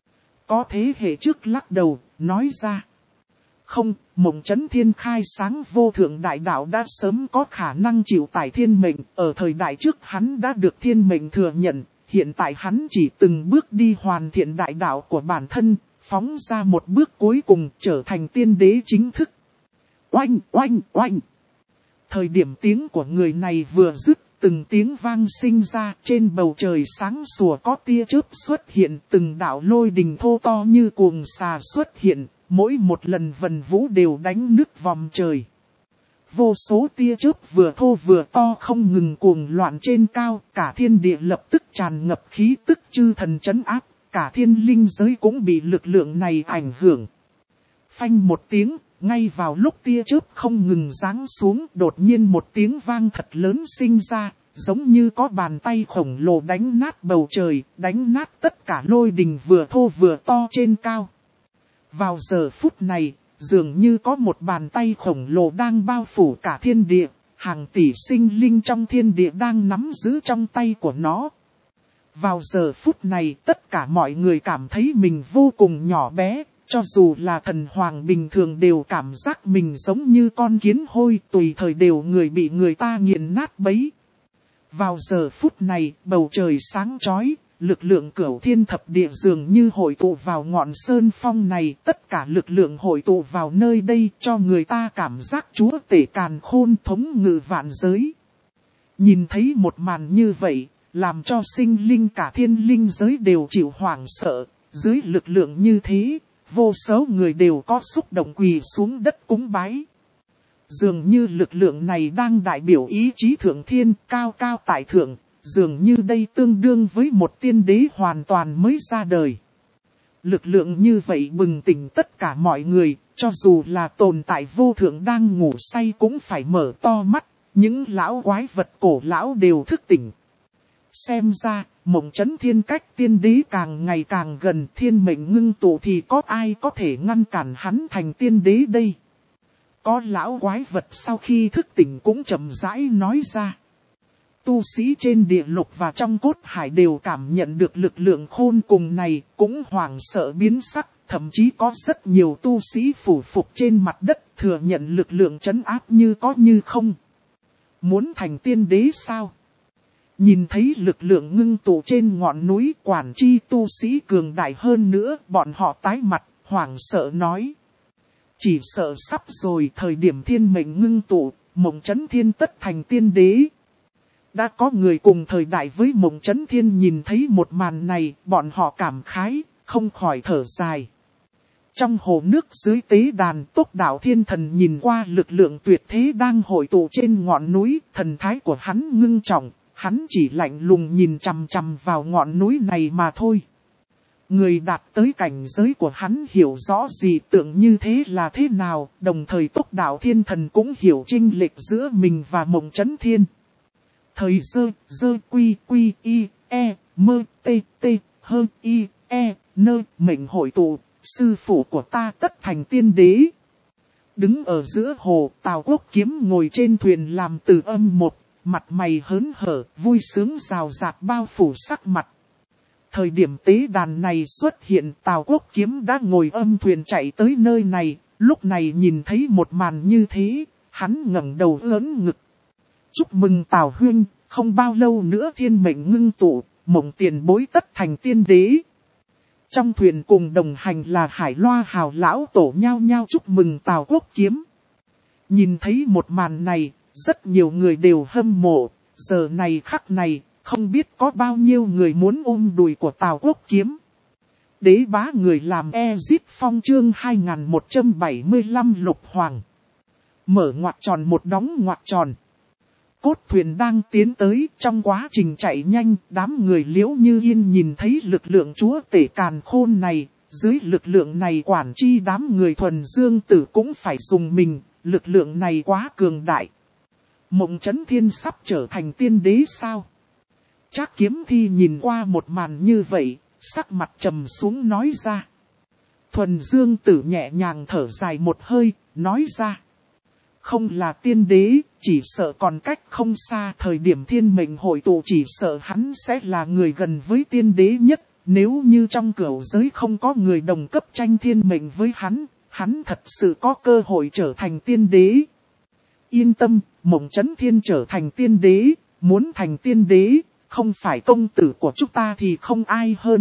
Có thế hệ trước lắc đầu, nói ra. Không, Mộng Chấn Thiên khai sáng vô thượng đại đạo đã sớm có khả năng chịu tải thiên mệnh. Ở thời đại trước hắn đã được thiên mệnh thừa nhận, hiện tại hắn chỉ từng bước đi hoàn thiện đại đạo của bản thân, phóng ra một bước cuối cùng trở thành tiên đế chính thức. Oanh, oanh, oanh. Thời điểm tiếng của người này vừa dứt, từng tiếng vang sinh ra, trên bầu trời sáng sủa có tia chớp xuất hiện, từng đạo lôi đình thô to như cuồng xà xuất hiện, mỗi một lần vần vũ đều đánh nứt vòm trời. Vô số tia chớp vừa thô vừa to không ngừng cuồng loạn trên cao, cả thiên địa lập tức tràn ngập khí tức chư thần trấn áp, cả thiên linh giới cũng bị lực lượng này ảnh hưởng. Phanh một tiếng. Ngay vào lúc tia chớp không ngừng giáng xuống, đột nhiên một tiếng vang thật lớn sinh ra, giống như có bàn tay khổng lồ đánh nát bầu trời, đánh nát tất cả lôi đình vừa thô vừa to trên cao. Vào giờ phút này, dường như có một bàn tay khổng lồ đang bao phủ cả thiên địa, hàng tỷ sinh linh trong thiên địa đang nắm giữ trong tay của nó. Vào giờ phút này, tất cả mọi người cảm thấy mình vô cùng nhỏ bé. Cho dù là thần hoàng bình thường đều cảm giác mình giống như con kiến hôi, tùy thời đều bị người ta nghiền nát bấy. Vào giờ phút này, bầu trời sáng chói, lực lượng cửu thiên thập địa dường như hội tụ vào ngọn sơn phong này, tất cả lực lượng hội tụ vào nơi đây cho người ta cảm giác chúa tể càn khôn thống ngự vạn giới. Nhìn thấy một màn như vậy, làm cho sinh linh cả thiên linh giới đều chịu hoảng sợ, dưới lực lượng như thế. Vô số người đều có xúc động quỳ xuống đất cúng bái. Dường như lực lượng này đang đại biểu ý chí thượng thiên cao cao tại thượng, dường như đây tương đương với một tiên đế hoàn toàn mới ra đời. Lực lượng như vậy bừng tỉnh tất cả mọi người, cho dù là tồn tại vô thượng đang ngủ say cũng phải mở to mắt, những lão quái vật cổ lão đều thức tỉnh. Xem ra, Mộng Chấn Thiên cách tiên đế càng ngày càng gần, thiên mệnh ngưng tụ thì có ai có thể ngăn cản hắn thành tiên đế đây? Có lão quái vật sau khi thức tỉnh cũng chậm rãi nói ra. Tu sĩ trên địa lục và trong cốt hải đều cảm nhận được lực lượng khôn cùng này, cũng hoảng sợ biến sắc, thậm chí có rất nhiều tu sĩ phủ phục trên mặt đất thừa nhận lực lượng trấn áp như có như không. Muốn thành tiên đế sao? Nhìn thấy lực lượng ngưng tụ trên ngọn núi, quản chi tu sĩ cường đại hơn nữa, bọn họ tái mặt, hoảng sợ nói. Chỉ sợ sắp rồi, thời điểm thiên mệnh ngưng tụ, Mộng Chấn Thiên tất thành tiên đế. Đã có người cùng thời đại với Mộng Chấn Thiên nhìn thấy một màn này, bọn họ cảm khái, không khỏi thở dài. Trong hồ nước dưới tế đàn, Tốc Đạo Thiên Thần nhìn qua lực lượng tuyệt thế đang hội tụ trên ngọn núi, thần thái của hắn ngưng trọng, hắn chỉ lạnh lùng nhìn chằm chằm vào ngọn núi này mà thôi. Người đạt tới cảnh giới của hắn hiểu rõ gì tượng như thế là thế nào, đồng thời Tốc Đạo Thiên Thần cũng hiểu chênh lệch giữa mình và Mộng Chấn Thiên. Thời dơ quy y mơ tê hơ y nơ mệnh hội tụ, sư phụ của ta tất thành tiên đế. Đứng ở giữa hồ, Tào Quốc Kiếm ngồi trên thuyền làm từ âm một, mặt mày hớn hở, vui sướng rào rạt bao phủ sắc mặt. Thời điểm tế đàn này xuất hiện, Tào Quốc Kiếm đã ngồi âm thuyền chạy tới nơi này, lúc này nhìn thấy một màn như thế, hắn ngẩng đầu ưỡn ngực. Chúc mừng Tào huynh, không bao lâu nữa thiên mệnh ngưng tụ, Mộng tiền bối tất thành tiên đế. Trong thuyền cùng đồng hành là Hải Loa Hào lão tổ nhao nhao chúc mừng Tào Quốc Kiếm. Nhìn thấy một màn này, rất nhiều người đều hâm mộ, giờ này khắc này, không biết có bao nhiêu người muốn ôm đùi của Tào Quốc Kiếm. Đế bá người làm Ezit Phong chương 2175 Lục Hoàng. Mở ngoặc tròn một đóng ngoặc tròn. Cốt thuyền đang tiến tới, trong quá trình chạy nhanh, đám người Liễu Như Yên nhìn thấy lực lượng chúa tể càn khôn này, dưới lực lượng này quản chi đám người thuần dương tử cũng phải dùng mình, lực lượng này quá cường đại. Mộng Chấn Thiên sắp trở thành tiên đế sao? Trác Kiếm Thi nhìn qua một màn như vậy, sắc mặt trầm xuống nói ra. Thuần dương tử nhẹ nhàng thở dài một hơi, nói ra. Không là tiên đế, chỉ sợ còn cách không xa, thời điểm thiên mệnh hội tụ chỉ sợ hắn sẽ là người gần với tiên đế nhất. Nếu như trong cửu giới không có người đồng cấp tranh thiên mệnh với hắn thật sự có cơ hội trở thành tiên đế. Yên tâm, Mộng Chấn Thiên trở thành tiên đế, muốn thành tiên đế, không phải công tử của chúng ta thì không ai hơn.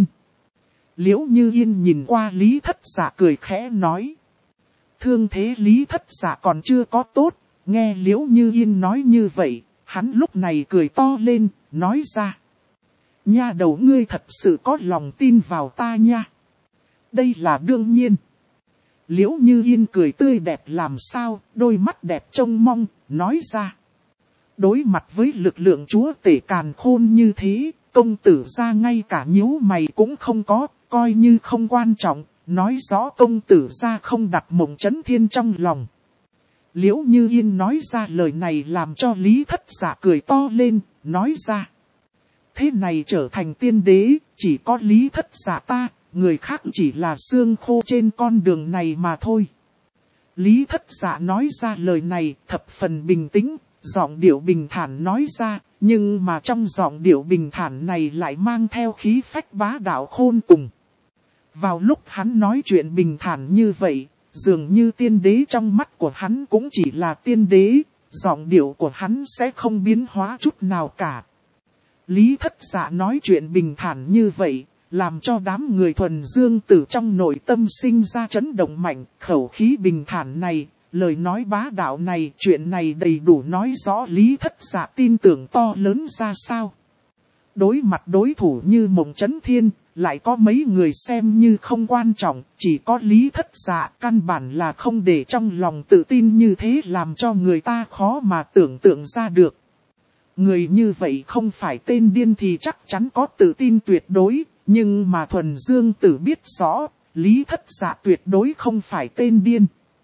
Liễu Như Yên nhìn qua Lý Thất Dạ cười khẽ nói. Thương thế Lý Thất Dạ còn chưa có tốt, nghe Liễu Như Yên nói như vậy, hắn lúc này cười to lên, nói ra. Nha đầu ngươi thật sự có lòng tin vào ta nha. Đây là đương nhiên. Liễu Như Yên cười tươi đẹp làm sao, đôi mắt đẹp trông mong, nói ra. Đối mặt với lực lượng chúa tể càn khôn như thế, công tử ra ngay cả nhíu mày cũng không có, coi như không quan trọng, nói rõ công tử ra không đặt Mộng Chấn Thiên trong lòng. Liễu Như Yên nói ra lời này làm cho Lý Thất Dạ cười to lên, nói ra. Thế này trở thành tiên đế, chỉ có Lý Thất Dạ ta, người khác chỉ là xương khô trên con đường này mà thôi. Lý Thất Dạ nói ra lời này thập phần bình tĩnh, giọng điệu bình thản nói ra, nhưng mà trong giọng điệu bình thản này lại mang theo khí phách bá đạo khôn cùng. Vào lúc hắn nói chuyện bình thản như vậy, dường như tiên đế trong mắt của hắn cũng chỉ là tiên đế, giọng điệu của hắn sẽ không biến hóa chút nào cả. Lý Thất Dạ nói chuyện bình thản như vậy, làm cho đám người thuần dương tử trong nội tâm sinh ra chấn động mạnh, khẩu khí bình thản này, lời nói bá đạo này, chuyện này đầy đủ nói rõ Lý Thất Dạ tin tưởng to lớn ra sao. Đối mặt đối thủ như Mộng Chấn Thiên, lại có mấy người xem như không quan trọng, chỉ có Lý Thất Dạ căn bản là không để trong lòng tự tin như thế làm cho người ta khó mà tưởng tượng ra được. Người như vậy không phải tên điên thì chắc chắn có tự tin tuyệt đối, nhưng mà thuần dương tử biết rõ, Lý Thất Dạ tuyệt đối không phải tên điên.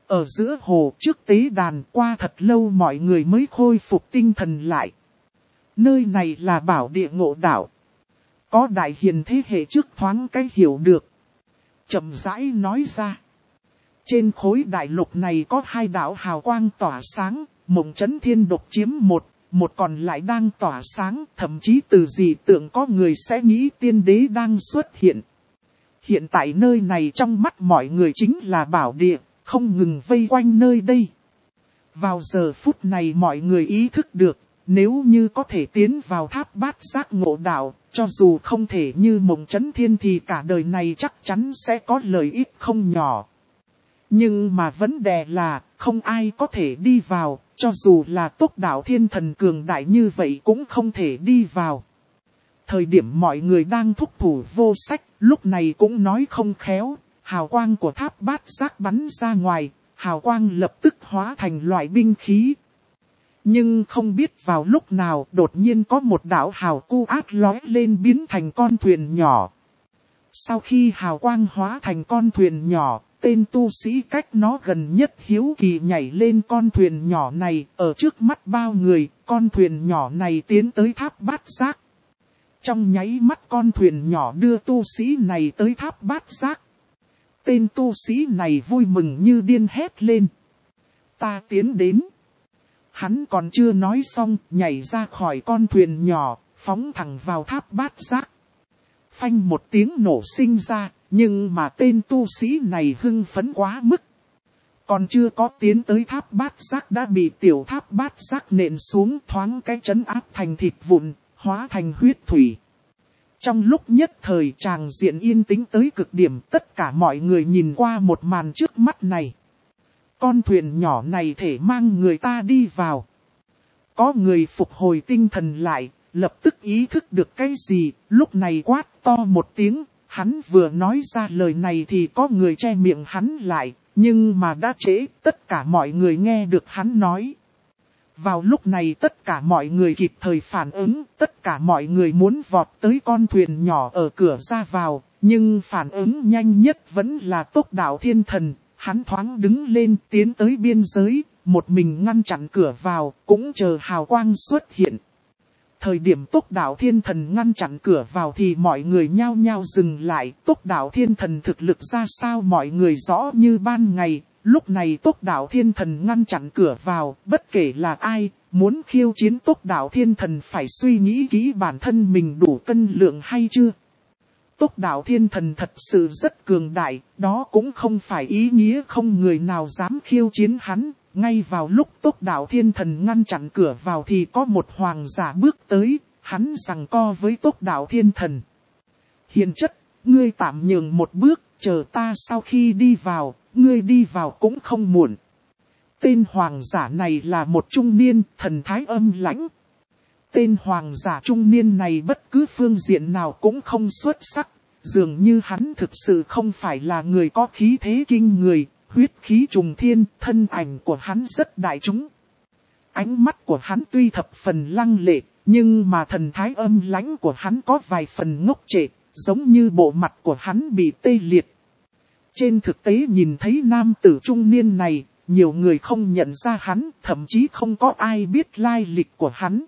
Ở giữa hồ trước tế đàn qua thật lâu mọi người mới khôi phục tinh thần lại. Nơi này là bảo địa Ngộ Đảo. Có đại hiền thế hệ trước thoáng cái hiểu được. Chậm rãi nói ra. Trên khối đại lục này có 2 đảo hào quang tỏa sáng, Mộng Chấn Thiên độc chiếm một còn lại đang tỏa sáng, thậm chí từ dị tượng có người sẽ nghĩ tiên đế đang xuất hiện. Hiện tại nơi này trong mắt mọi người chính là bảo địa, không ngừng vây quanh nơi đây. Vào giờ phút này mọi người ý thức được, nếu như có thể tiến vào tháp bát giác Ngộ Đạo, cho dù không thể như Mộng Chấn Thiên thì cả đời này chắc chắn sẽ có lợi ích không nhỏ. Nhưng mà vấn đề là, không ai có thể đi vào, cho dù là Tốc Đạo Thiên Thần cường đại như vậy cũng không thể đi vào. Thời điểm mọi người đang thúc thủ vô sách, lúc này cũng nói không khéo, hào quang của tháp bát giác bắn ra ngoài, hào quang lập tức hóa thành loại binh khí. Nhưng không biết vào lúc nào đột nhiên có một đạo hào cu ác lóe lên biến thành con thuyền nhỏ. Sau khi hào quang hóa thành con thuyền nhỏ, tên tu sĩ cách nó gần nhất hiếu kỳ nhảy lên con thuyền nhỏ này, ở trước mắt bao người, con thuyền nhỏ này tiến tới tháp bát giác. Trong nháy mắt con thuyền nhỏ đưa tu sĩ này tới tháp bát giác. Tên tu sĩ này vui mừng như điên hét lên. Ta tiến đến. Hắn còn chưa nói xong, nhảy ra khỏi con thuyền nhỏ, phóng thẳng vào tháp bát giác. Phanh một tiếng nổ sinh ra, nhưng mà tên tu sĩ này hưng phấn quá mức. Còn chưa có tiến tới tháp bát giác đã bị tiểu tháp bát giác nện xuống, thoáng cái trấn áp thành thịt vụn, hóa thành huyết thủy. Trong lúc nhất thời tràng diện yên tĩnh tới cực điểm, tất cả mọi người nhìn qua một màn trước mắt này. Con thuyền nhỏ này thể mang người ta đi vào. Có người phục hồi tinh thần lại, lập tức ý thức được cái gì, lúc này quát to một tiếng, hắn vừa nói ra lời này thì có người che miệng hắn lại, nhưng mà đã trễ, tất cả mọi người nghe được hắn nói. Vào lúc này tất cả mọi người kịp thời phản ứng, tất cả mọi người muốn vọt tới con thuyền nhỏ ở cửa ra vào, nhưng phản ứng nhanh nhất vẫn là Tốc Đạo Thiên Thần, hắn thoáng đứng lên tiến tới biên giới, một mình ngăn chặn cửa vào, cũng chờ hào quang xuất hiện. Thời điểm Tốc Đạo Thiên Thần ngăn chặn cửa vào thì mọi người nhao nhao dừng lại, Tốc Đạo Thiên Thần thực lực ra sao mọi người rõ như ban ngày. Lúc này Tốc Đạo Thiên Thần ngăn chặn cửa vào, bất kể là ai, muốn khiêu chiến Tốc Đạo Thiên Thần phải suy nghĩ kỹ bản thân mình đủ cân lượng hay chưa. Tốc Đạo Thiên Thần thật sự rất cường đại, đó cũng không phải ý nghĩa không người nào dám khiêu chiến hắn. Ngay vào lúc Tốc Đạo Thiên Thần ngăn chặn cửa vào thì có một hoàng giả bước tới, hắn giằng co với Tốc Đạo Thiên Thần. Hiền chất, ngươi tạm nhường một bước, chờ ta sau khi đi vào. Ngươi đi vào cũng không muộn. Tên hoàng giả này là một trung niên, thần thái âm lãnh. Tên hoàng giả trung niên này bất cứ phương diện nào cũng không xuất sắc. Dường như hắn thực sự không phải là người có khí thế kinh người, huyết khí trùng thiên, thân ảnh của hắn rất đại chúng. Ánh mắt của hắn tuy thập phần lăng lệ, nhưng mà thần thái âm lãnh của hắn có vài phần ngốc trệ, giống như bộ mặt của hắn bị tê liệt. Trên thực tế nhìn thấy nam tử trung niên này, nhiều người không nhận ra hắn, thậm chí không có ai biết lai lịch của hắn.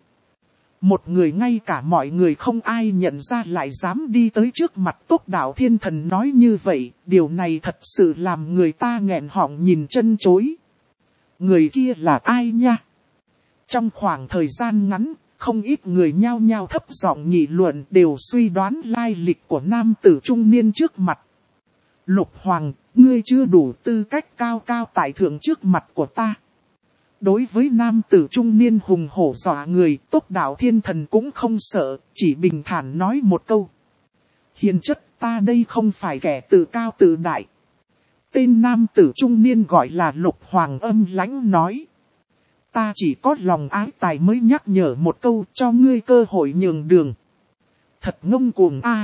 Một người ngay cả mọi người không ai nhận ra lại dám đi tới trước mặt Tốc Đạo Thiên Thần nói như vậy, điều này thật sự làm người ta nghẹn họng nhìn chân chối. Người kia là ai nha? Trong khoảng thời gian ngắn, không ít người nhao nhao thấp giọng nghị luận đều suy đoán lai lịch của nam tử trung niên trước mặt. Lục Hoàng, ngươi chưa đủ tư cách cao cao tại thượng trước mặt của ta. Đối với nam tử trung niên hùng hổ dọa người, Tốc Đạo Thiên Thần cũng không sợ, chỉ bình thản nói một câu. Hiền chất, ta đây không phải kẻ tự cao tự đại. Tên nam tử trung niên gọi là Lục Hoàng âm lãnh nói. Ta chỉ có lòng ái tài mới nhắc nhở một câu cho ngươi cơ hội nhường đường. Thật ngông cuồng a.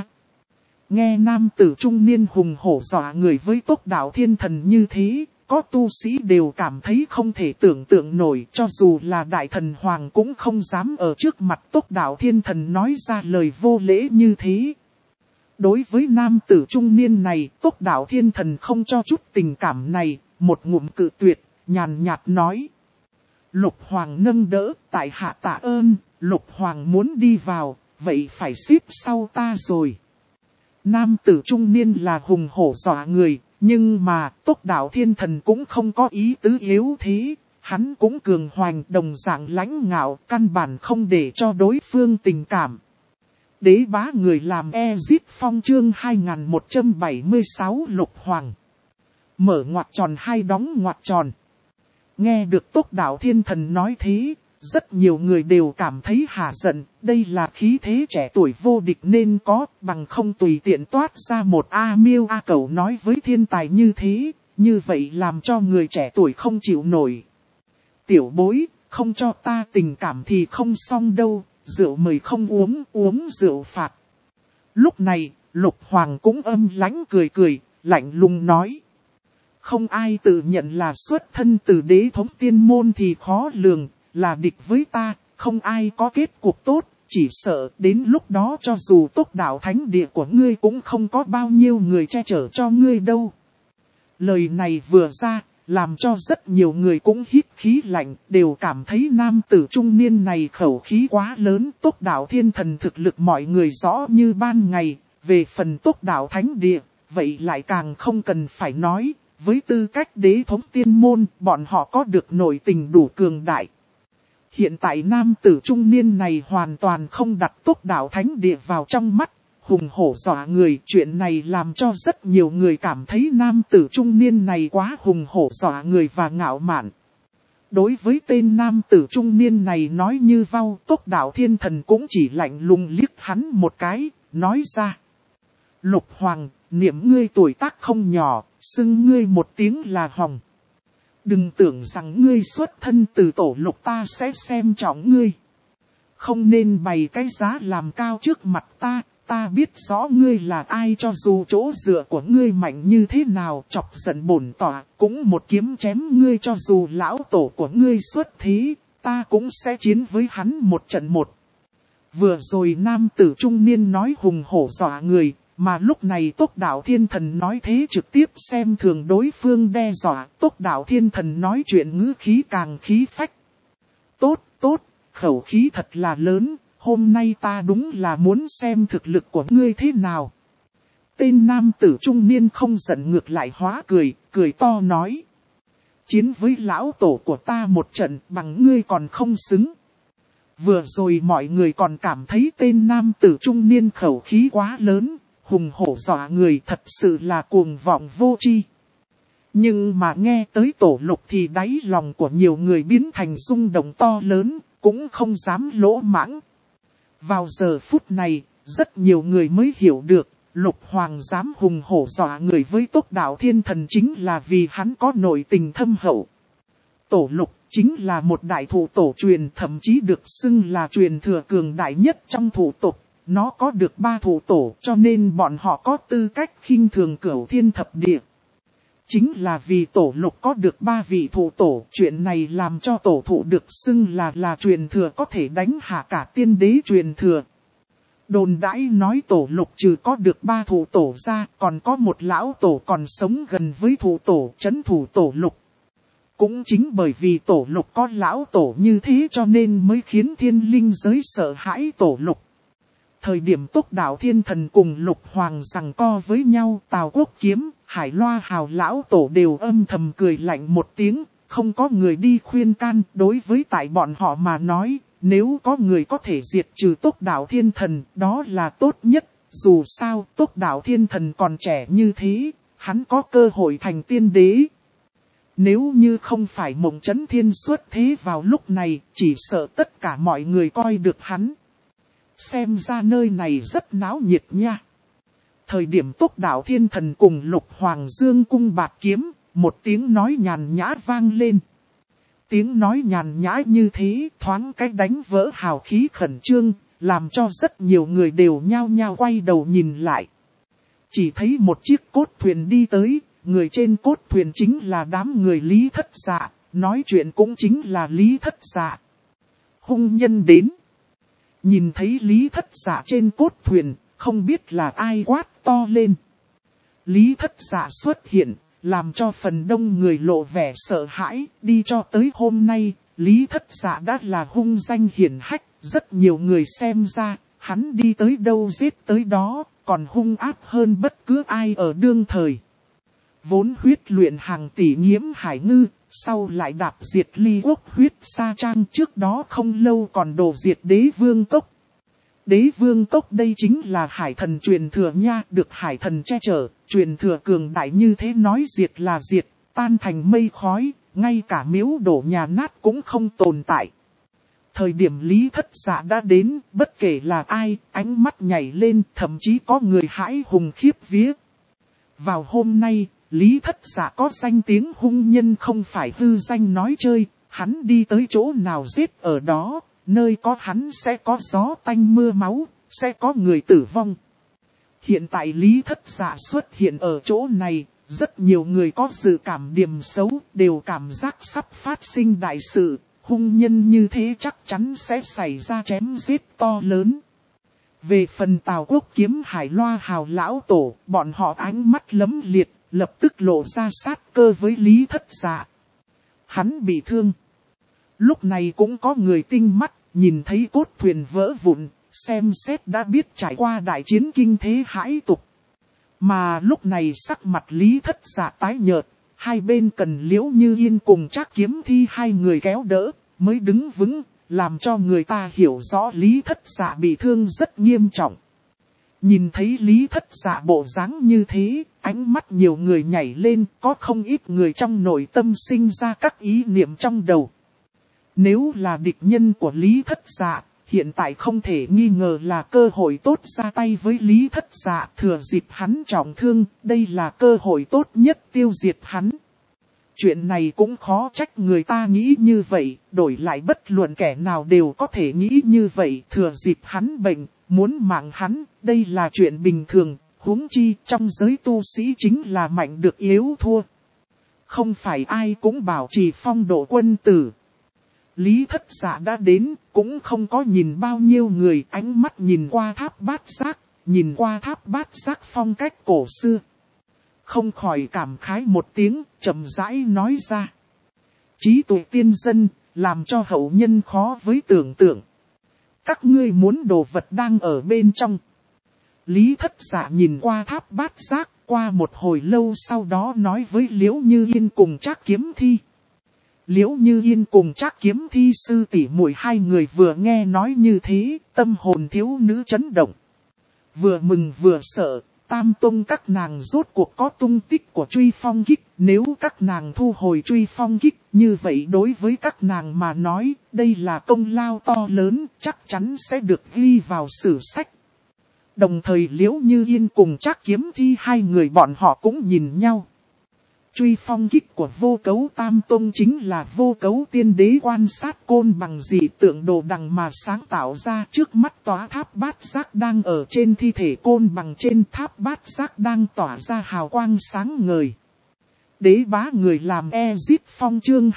Nghe nam tử trung niên hùng hổ dọa người với Tốc Đạo Thiên Thần như thế, có tu sĩ đều cảm thấy không thể tưởng tượng nổi, cho dù là Đại Thần Hoàng cũng không dám ở trước mặt Tốc Đạo Thiên Thần nói ra lời vô lễ như thế. Đối với nam tử trung niên này, Tốc Đạo Thiên Thần không cho chút tình cảm này, một ngụm cự tuyệt, nhàn nhạt nói. Lục Hoàng nâng đỡ, tại hạ tạ ơn, Lục Hoàng muốn đi vào, vậy phải xếp sau ta rồi. Nam tử trung niên là hùng hổ dọa người, nhưng mà Tốc Đạo Thiên Thần cũng không có ý tứ yếu thế. Hắn cũng cường hoành đồng dạng lãnh ngạo, căn bản không để cho đối phương tình cảm. Đế bá người làm Ezit Phong chương 2176 Lục Hoàng. Mở ngoặc tròn hai đóng ngoặc tròn. Nghe được Tốc Đạo Thiên Thần nói thế, rất nhiều người đều cảm thấy hả giận. Đây là khí thế trẻ tuổi vô địch nên có, bằng không tùy tiện toát ra một A Miêu A Cẩu nói với thiên tài như thế. Như vậy làm cho người trẻ tuổi không chịu nổi. Tiểu bối, không cho ta tình cảm thì không xong đâu, rượu mời không uống, uống rượu phạt. Lúc này, Lục Hoàng cũng âm lãnh cười cười, lạnh lùng nói. Không ai tự nhận là xuất thân từ đế thống tiên môn thì khó lường, là địch với ta, không ai có kết cuộc tốt, chỉ sợ đến lúc đó cho dù Tốc Đạo Thánh Địa của ngươi cũng không có bao nhiêu người che chở cho ngươi đâu. Lời này vừa ra, làm cho rất nhiều người cũng hít khí lạnh, đều cảm thấy nam tử trung niên này khẩu khí quá lớn. Tốc Đạo Thiên Thần thực lực mọi người rõ như ban ngày, về phần Tốc Đạo Thánh Địa, vậy lại càng không cần phải nói, với tư cách đế thống tiên môn, bọn họ có được nội tình đủ cường đại. Hiện tại nam tử trung niên này hoàn toàn không đặt Tốc Đạo Thánh Địa vào trong mắt. Hùng hổ dọa người, chuyện này làm cho rất nhiều người cảm thấy nam tử trung niên này quá hùng hổ dọa người và ngạo mạn. Đối với tên nam tử trung niên này nói như vau, Tốc Đạo Thiên Thần cũng chỉ lạnh lùng liếc hắn một cái, nói ra. Lục Hoàng, niệm ngươi tuổi tác không nhỏ, xưng ngươi một tiếng là hòng. Đừng tưởng rằng ngươi xuất thân từ tổ lục ta sẽ xem trọng ngươi. Không nên bày cái giá làm cao trước mặt ta. Ta biết rõ ngươi là ai, cho dù chỗ dựa của ngươi mạnh như thế nào, chọc giận bổn tọa, cũng một kiếm chém ngươi. Cho dù lão tổ của ngươi xuất thế, ta cũng sẽ chiến với hắn một trận một. Vừa rồi nam tử trung niên nói hùng hổ dọa người, mà lúc này Tốc Đạo Thiên Thần nói thế trực tiếp xem thường đối phương đe dọa. Tốc Đạo Thiên Thần nói chuyện ngữ khí càng khí phách. Tốt, khẩu khí thật là lớn. Hôm nay ta đúng là muốn xem thực lực của ngươi thế nào. Tên nam tử trung niên không giận ngược lại hóa cười, cười to nói. Chiến với lão tổ của ta một trận bằng ngươi còn không xứng. Vừa rồi mọi người còn cảm thấy tên nam tử trung niên khẩu khí quá lớn, hùng hổ dọa người, thật sự là cuồng vọng vô tri. Nhưng mà nghe tới tổ lục thì đáy lòng của nhiều người biến thành rung động to lớn, cũng không dám lỗ mãng. Vào giờ phút này, rất nhiều người mới hiểu được, Lục Hoàng dám hùng hổ dọa người với Tốc Đạo Thiên Thần chính là vì hắn có nội tình thâm hậu. Tổ lục chính là một đại thủ tổ truyền, thậm chí được xưng là truyền thừa cường đại nhất trong thủ tộc. Nó có được 3 thủ tổ cho nên bọn họ có tư cách khinh thường Cửu Thiên Thập Địa. Chính là vì tổ lục có được 3 vị thủ tổ, chuyện này làm cho tổ thụ được xưng là truyền thừa có thể đánh hạ cả tiên đế truyền thừa. Đồn đãi nói tổ lục trừ có được 3 thủ tổ ra, còn có một lão tổ còn sống gần với thủ tổ, trấn thủ tổ lục. Cũng chính bởi vì tổ lục có lão tổ như thế cho nên mới khiến thiên linh giới sợ hãi tổ lục. Thời điểm Tốc Đạo Thiên Thần cùng Lục Hoàng giằng co với nhau, Tào Quốc Kiếm, Hải Loa Hào lão tổ đều âm thầm cười lạnh một tiếng, không có người đi khuyên can. Đối với tại bọn họ mà nói, nếu có người có thể diệt trừ Tốc Đạo Thiên Thần, đó là tốt nhất. Dù sao, Tốc Đạo Thiên Thần còn trẻ như thế, hắn có cơ hội thành tiên đế. Nếu như không phải Mộng Chấn Thiên xuất thế vào lúc này, chỉ sợ tất cả mọi người coi được hắn. Xem ra nơi này rất náo nhiệt nha. Thời điểm Tốc Đạo Thiên Thần cùng Lục Hoàng dương cung bạt kiếm, một tiếng nói nhàn nhã vang lên. Tiếng nói nhàn nhã như thế thoáng cách đánh vỡ hào khí khẩn trương, làm cho rất nhiều người đều nhao nhao quay đầu nhìn lại. Chỉ thấy một chiếc cốt thuyền đi tới, người trên cốt thuyền chính là đám người Lý Thất Dạ, nói chuyện cũng chính là Lý Thất Dạ. Hung nhân đến. Nhìn thấy Lý Thất Dạ trên cốt thuyền, không biết là ai quát to lên. Lý Thất Dạ xuất hiện, làm cho phần đông người lộ vẻ sợ hãi. Đi cho tới hôm nay, Lý Thất Dạ đã là hung danh hiển hách, rất nhiều người xem ra, hắn đi tới đâu giết tới đó, còn hung ác hơn bất cứ ai ở đương thời. Vốn huyết luyện hàng tỷ Nghiễm Hải Ngư, sau lại đạp diệt Ly Quốc huyết sa trang, trước đó không lâu còn đổ diệt Đế Vương Cốc. Đế Vương Cốc đây chính là hải thần truyền thừa nha, được hải thần che chở, truyền thừa cường đại như thế nói diệt là diệt, tan thành mây khói, ngay cả miếu đổ nhà nát cũng không tồn tại. Thời điểm Lý Thất Dạ đã đến, bất kể là ai, ánh mắt nhảy lên, thậm chí có người hãi hùng khiếp vía. Vào hôm nay, Lý Thất Dạ có danh tiếng hung nhân không phải hư danh nói chơi, hắn đi tới chỗ nào giết ở đó, nơi có hắn sẽ có gió tanh mưa máu, sẽ có người tử vong. Hiện tại Lý Thất Dạ xuất hiện ở chỗ này, rất nhiều người có dự cảm điểm xấu, đều cảm giác sắp phát sinh đại sự, hung nhân như thế chắc chắn sẽ xảy ra chém giết to lớn. Về phần Tào Quốc Kiếm Hải Loa Hào lão tổ, bọn họ ánh mắt lấm liệt, lập tức lộ ra sát cơ với Lý Thất Dạ. Hắn bị thương. Lúc này cũng có người tinh mắt, nhìn thấy cốt thuyền vỡ vụn, xem xét đã biết trải qua đại chiến kinh thế hãi tục. Mà lúc này sắc mặt Lý Thất Dạ tái nhợt, hai bên cần Liễu Như Yên cùng Trác Kiếm Thi hai người kéo đỡ, mới đứng vững, làm cho người ta hiểu rõ Lý Thất Dạ bị thương rất nghiêm trọng. Nhìn thấy Lý Thất Dạ bộ dáng như thế, ánh mắt nhiều người nhảy lên, có không ít người trong nội tâm sinh ra các ý niệm trong đầu. Nếu là địch nhân của Lý Thất Dạ, hiện tại không thể nghi ngờ là cơ hội tốt ra tay với Lý Thất Dạ, thừa dịp hắn trọng thương, đây là cơ hội tốt nhất tiêu diệt hắn. Chuyện này cũng khó trách người ta nghĩ như vậy, đổi lại bất luận kẻ nào đều có thể nghĩ như vậy, thừa dịp hắn bệnh, muốn mạng hắn, đây là chuyện bình thường, huống chi trong giới tu sĩ chính là mạnh được yếu thua. Không phải ai cũng bảo trì phong độ quân tử. Lý Thất Dạ đã đến, cũng không có nhìn bao nhiêu người, ánh mắt nhìn qua Tháp Bát Giác, nhìn qua Tháp Bát Giác phong cách cổ xưa. Không khỏi cảm khái một tiếng, chậm rãi nói ra. Trí tuệ tiên dân, làm cho hậu nhân khó với tưởng tượng. Các ngươi muốn đồ vật đang ở bên trong. Lý Thất Dạ nhìn qua Tháp Bát Giác, qua một hồi lâu sau đó nói với Liễu Như Yên cùng Trác Kiếm Thi. Liễu Như Yên cùng Trác Kiếm Thi sư tỷ muội hai người vừa nghe nói như thế, tâm hồn thiếu nữ chấn động. Vừa mừng vừa sợ, Tam Tông các nàng rốt cuộc có tung tích của truy phong kích, nếu các nàng thu hồi truy phong kích, như vậy đối với các nàng mà nói, đây là công lao to lớn, chắc chắn sẽ được ghi vào sử sách. Đồng thời Liễu Như Yên cùng Trác Kiếm Thi hai người bọn họ cũng nhìn nhau. Truy phong kích của Vô Cấu Tam Tông chính là Vô Cấu Tiên Đế quan sát côn bằng dị tượng đồ đằng mà sáng tạo ra, trước mắt tòa Tháp Bát Giác đang ở trên thi thể côn bằng, trên Tháp Bát Giác đang tỏa ra hào quang sáng ngời. Đế bá người làm Ezit Phong chương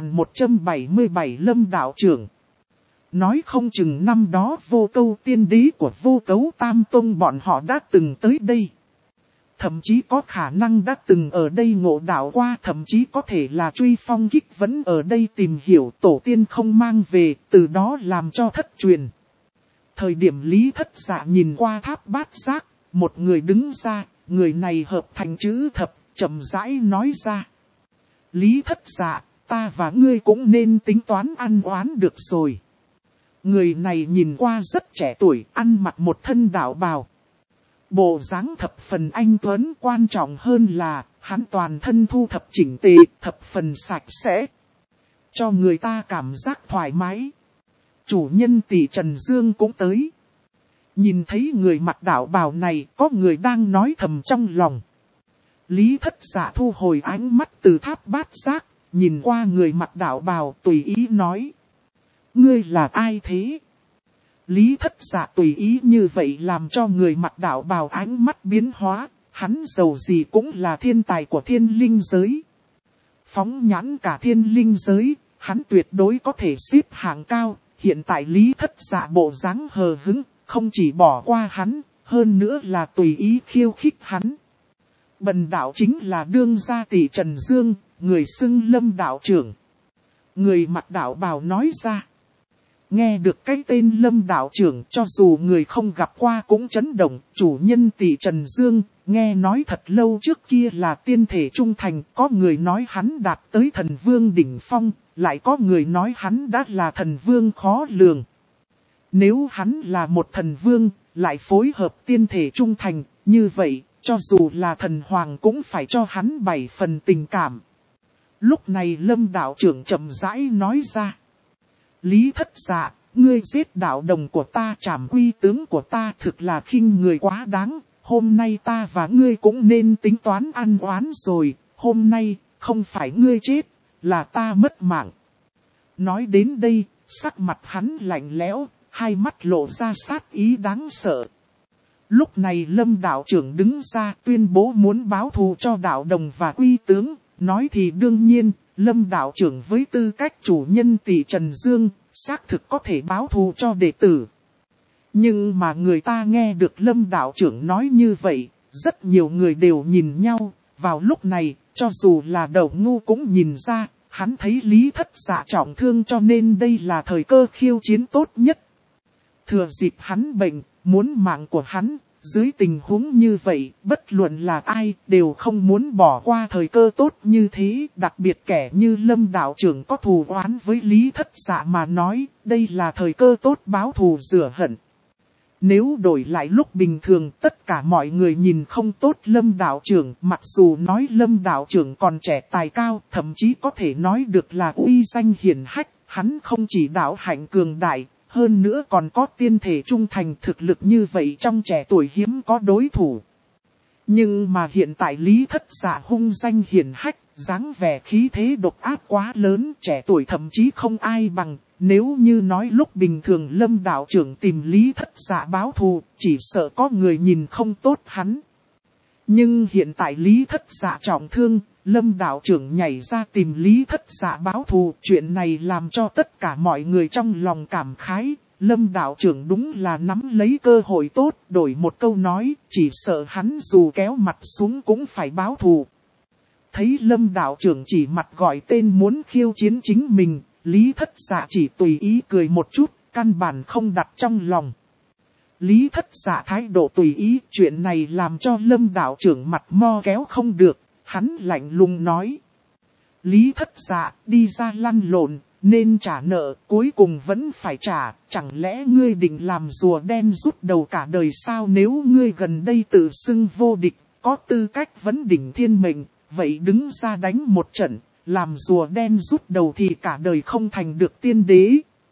2177 Lâm đạo trưởng. Nói không chừng năm đó Vô Cấu Tiên Đế của Vô Cấu Tam Tông bọn họ đã từng tới đây. Thậm chí có khả năng đã từng ở đây ngộ đạo qua, thậm chí có thể là truy phong kích vẫn ở đây tìm hiểu tổ tiên không mang về, từ đó làm cho thất truyền. Thời điểm Lý Thất Dạ nhìn qua Tháp Bát Giác, một người đứng ra, người này hợp thành chữ thập, chậm rãi nói ra. Lý Thất Dạ, ta và ngươi cũng nên tính toán ăn oán được rồi. Người này nhìn qua rất trẻ tuổi, ăn mặc một thân đạo bào. Bộ dáng thập phần anh tuấn, quan trọng hơn là, hắn toàn thân thu thập chỉnh tề, thập phần sạch sẽ. Cho người ta cảm giác thoải mái. Chủ nhân tỷ Trần Dương cũng tới. Nhìn thấy người mặc đạo bào này, có người đang nói thầm trong lòng. Lý Thất Dạ thu hồi ánh mắt từ Tháp Bát Giác, nhìn qua người mặc đạo bào tùy ý nói. Ngươi là ai thế? Lý Thất Dạ tùy ý như vậy làm cho người mặc đạo bào ánh mắt biến hóa, hắn dầu gì cũng là thiên tài của thiên linh giới. Phóng nhãn cả thiên linh giới, hắn tuyệt đối có thể xếp hạng cao, hiện tại Lý Thất Dạ bộ dáng hờ hững, không chỉ bỏ qua hắn, hơn nữa là tùy ý khiêu khích hắn. Bần đạo chính là đương gia tỷ Trần Dương, người xưng Lâm đạo trưởng. Người mặc đạo bào nói ra. Nghe được cái tên Lâm đạo trưởng, cho dù người không gặp qua cũng chấn động. Chủ nhân tỷ Trần Dương, nghe nói thật lâu trước kia là tiên thể trung thành. Có người nói hắn đạt tới thần vương đỉnh phong, lại có người nói hắn đã là thần vương khó lường. Nếu hắn là một thần vương, lại phối hợp tiên thể trung thành, như vậy, cho dù là thần hoàng cũng phải cho hắn 7 phần tình cảm. Lúc này Lâm đạo trưởng chậm rãi nói ra. Lý Thất Dạ, ngươi giết đạo đồng của ta, trảm uy tướng của ta, thực là khinh người quá đáng. Hôm nay ta và ngươi cũng nên tính toán ăn oán rồi. Hôm nay, không phải ngươi chết, là ta mất mạng. Nói đến đây, sắc mặt hắn lạnh lẽo, hai mắt lộ ra sát ý đáng sợ. Lúc này Lâm đạo trưởng đứng ra tuyên bố muốn báo thù cho đạo đồng và uy tướng. Nói thì đương nhiên, Lâm đạo trưởng với tư cách chủ nhân tỷ Trần Dương, xác thực có thể báo thù cho đệ tử. Nhưng mà người ta nghe được Lâm đạo trưởng nói như vậy, rất nhiều người đều nhìn nhau. Vào lúc này, cho dù là đầu ngu cũng nhìn ra, hắn thấy Lý Thất Dạ trọng thương cho nên đây là thời cơ khiêu chiến tốt nhất. Thừa dịp hắn bệnh, muốn mạng của hắn, dưới tình huống như vậy, bất luận là ai đều không muốn bỏ qua thời cơ tốt như thế. Đặc biệt kẻ như Lâm đạo trưởng có thù oán với Lý Thất Dạ mà nói, đây là thời cơ tốt báo thù rửa hận. Nếu đổi lại lúc bình thường, tất cả mọi người nhìn không tốt Lâm đạo trưởng, mặc dù nói Lâm đạo trưởng còn trẻ tài cao, thậm chí có thể nói được là uy danh hiển hách, hắn không chỉ đạo hạnh cường đại, hơn nữa còn có tiên thể trung thành, thực lực như vậy trong trẻ tuổi hiếm có đối thủ. Nhưng mà hiện tại Lý Thất Dạ hung danh hiển hách, dáng vẻ khí thế độc áp quá lớn, trẻ tuổi thậm chí không ai bằng. Nếu như nói lúc bình thường Lâm đạo trưởng tìm Lý Thất Dạ báo thù, chỉ sợ có người nhìn không tốt hắn. Nhưng hiện tại Lý Thất Dạ trọng thương, Lâm đạo trưởng nhảy ra tìm Lý Thất Dạ báo thù. Chuyện này làm cho tất cả mọi người trong lòng cảm khái. Lâm đạo trưởng đúng là nắm lấy cơ hội tốt, đổi một câu nói, chỉ sợ hắn dù kéo mặt xuống cũng phải báo thù. Thấy Lâm đạo trưởng chỉ mặt gọi tên muốn khiêu chiến chính mình, Lý Thất Dạ chỉ tùy ý cười một chút, căn bản không đặt trong lòng. Lý Thất Dạ thái độ tùy ý, chuyện này làm cho Lâm đạo trưởng mặt mo kéo không được, hắn lạnh lùng nói. Lý Thất Dạ, đi ra lăn lộn, nên trả nợ, cuối cùng vẫn phải trả, chẳng lẽ ngươi định làm rùa đen rút đầu cả đời sao? Nếu ngươi gần đây tự xưng vô địch, có tư cách vấn đỉnh thiên mệnh, vậy đứng ra đánh một trận. Làm rùa đen rút đầu thì cả đời không thành được tiên đế.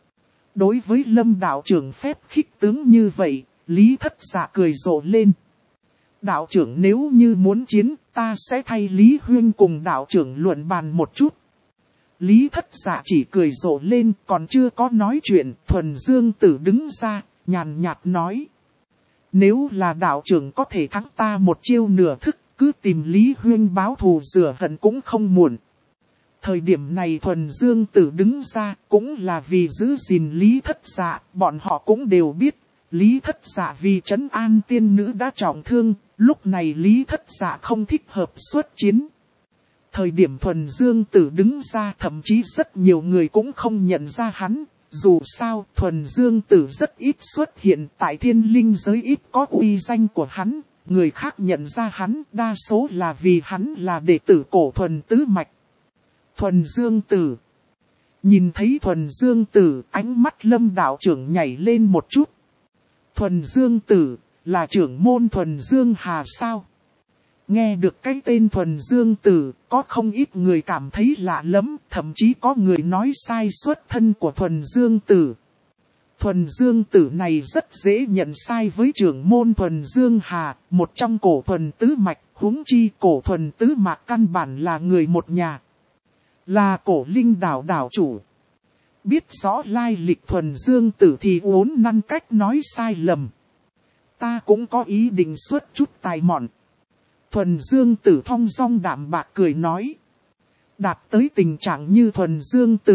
Đối với Lâm đạo trưởng phép khích tướng như vậy, Lý Thất Dạ cười rộ lên. Đạo trưởng nếu như muốn chiến, ta sẽ thay Lý Huyên cùng đạo trưởng luận bàn một chút. Lý Thất Dạ chỉ cười rộ lên, còn chưa có nói chuyện, Thuần Dương Tử đứng ra, nhàn nhạt nói. Nếu là đạo trưởng có thể thắng ta một chiêu nửa thức, cứ tìm Lý Huyên báo thù rửa hận cũng không muộn. Thời điểm này Thuần Dương Tử đứng ra cũng là vì giữ gìn Lý Thất Dạ, bọn họ cũng đều biết, Lý Thất Dạ vì trấn an tiên nữ đã trọng thương, lúc này Lý Thất Dạ không thích hợp xuất chiến. Thời điểm Thuần Dương Tử đứng ra thậm chí rất nhiều người cũng không nhận ra hắn, dù sao Thuần Dương Tử rất ít xuất hiện tại thiên linh giới, ít có uy danh của hắn, người khác nhận ra hắn đa số là vì hắn là đệ tử cổ Thuần Tứ Mạch. Thuần Dương Tử. Nhìn thấy Thuần Dương Tử, ánh mắt Lâm đạo trưởng nhảy lên một chút. Thuần Dương Tử, là trưởng môn Thuần Dương Hà sao? Nghe được cái tên Thuần Dương Tử, có không ít người cảm thấy lạ lắm, thậm chí có người nói sai xuất thân của Thuần Dương Tử. Thuần Dương Tử này rất dễ nhận sai với trưởng môn Thuần Dương Hà, một trong cổ Thuần Tứ Mạch, huống chi cổ Thuần Tứ Mạch căn bản là người một nhà. Là cổ linh đảo đảo chủ. Biết rõ lai lịch Thuần Dương Tử thì uốn nắn cách nói sai lầm. Ta cũng có ý định xuất chút tài mọn. Thuần Dương Tử thong dong đạm bạc cười nói. Đạt tới tình trạng như Thuần Dương Tử,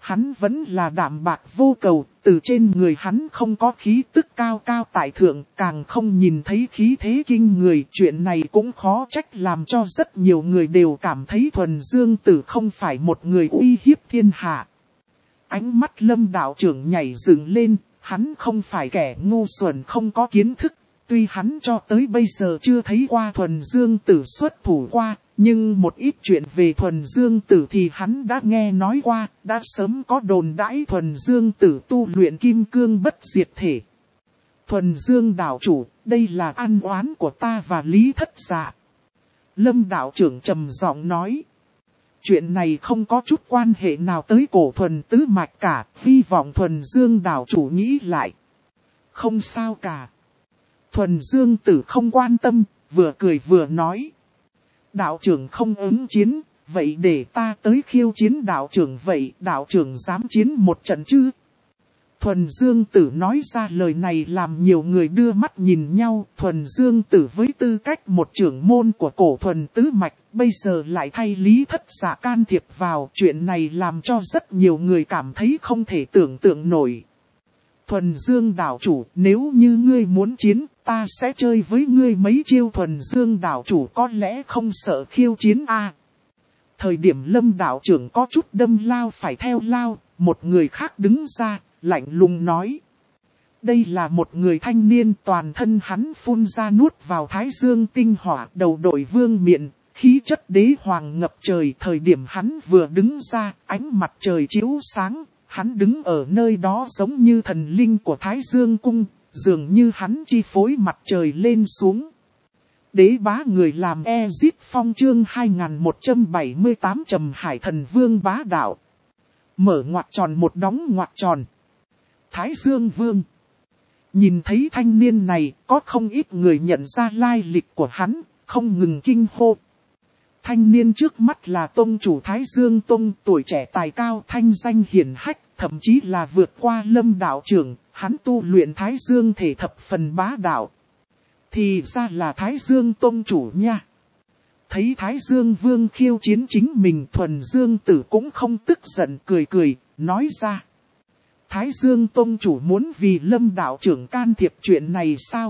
hắn vẫn là đạm bạc vô cầu, từ trên người hắn không có khí tức cao cao tại thượng, càng không nhìn thấy khí thế kinh người. Chuyện này cũng khó trách làm cho rất nhiều người đều cảm thấy Thuần Dương Tử không phải một người uy hiếp thiên hạ. Ánh mắt Lâm đạo trưởng nhảy dựng lên, hắn không phải kẻ ngu xuẩn không có kiến thức. Tuy hắn cho tới bây giờ chưa thấy qua Thuần Dương Tử xuất thủ qua, nhưng một ít chuyện về Thuần Dương Tử thì hắn đã nghe nói qua, đã sớm có đồn đãi Thuần Dương Tử tu luyện kim cương bất diệt thể. Thuần Dương đạo chủ, đây là ăn oán của ta và Lý Thất Dạ. Lâm đạo trưởng trầm giọng nói. Chuyện này không có chút quan hệ nào tới cổ thuần tứ mạch cả, hy vọng Thuần Dương đạo chủ nghĩ lại. Không sao cả. Thuần Dương Tử không quan tâm, vừa cười vừa nói. Đạo trưởng không ứng chiến, vậy để ta tới khiêu chiến đạo trưởng vậy, đạo trưởng dám chiến một trận chứ? Thuần Dương Tử nói ra lời này làm nhiều người đưa mắt nhìn nhau. Thuần Dương Tử với tư cách một trưởng môn của cổ thuần tứ mạch, bây giờ lại thay Lý Thất Dạ can thiệp vào. Chuyện này làm cho rất nhiều người cảm thấy không thể tưởng tượng nổi. Thuần Dương đạo chủ, nếu như ngươi muốn chiến, ta sẽ chơi với ngươi mấy chiêu. Thuần Dương đạo chủ có lẽ không sợ khiêu chiến à? Thời điểm Lâm đạo trưởng có chút đâm lao phải theo lao, một người khác đứng ra, lạnh lùng nói. Đây là một người thanh niên, toàn thân hắn phun ra nuốt vào thái dương tinh hỏa, đầu đội vương miện, khí chất đế hoàng ngập trời. Thời điểm hắn vừa đứng ra, ánh mặt trời chiếu sáng, hắn đứng ở nơi đó giống như thần linh của Thái Dương Cung, dường như hắn chi phối mặt trời lên xuống. Đế bá người làm Ezit Phong chương 2178 Trầm Hải Thần Vương bá đạo. Mở ngoặc tròn một đóng ngoặc tròn. Thái Dương Vương. Nhìn thấy thanh niên này, có không ít người nhận ra lai lịch của hắn, không ngừng kinh hô. Thanh niên trước mắt là tông chủ Thái Dương Tông, tuổi trẻ tài cao, thanh danh hiển hách, thậm chí là vượt qua Lâm đạo trưởng, hắn tu luyện Thái Dương thể thập phần bá đạo. Thì ra là Thái Dương Tông chủ nha. Thấy Thái Dương Vương khiêu chiến chính mình, Thuần Dương Tử cũng không tức giận, cười cười, nói ra. Thái Dương Tông chủ muốn vì Lâm đạo trưởng can thiệp chuyện này sao?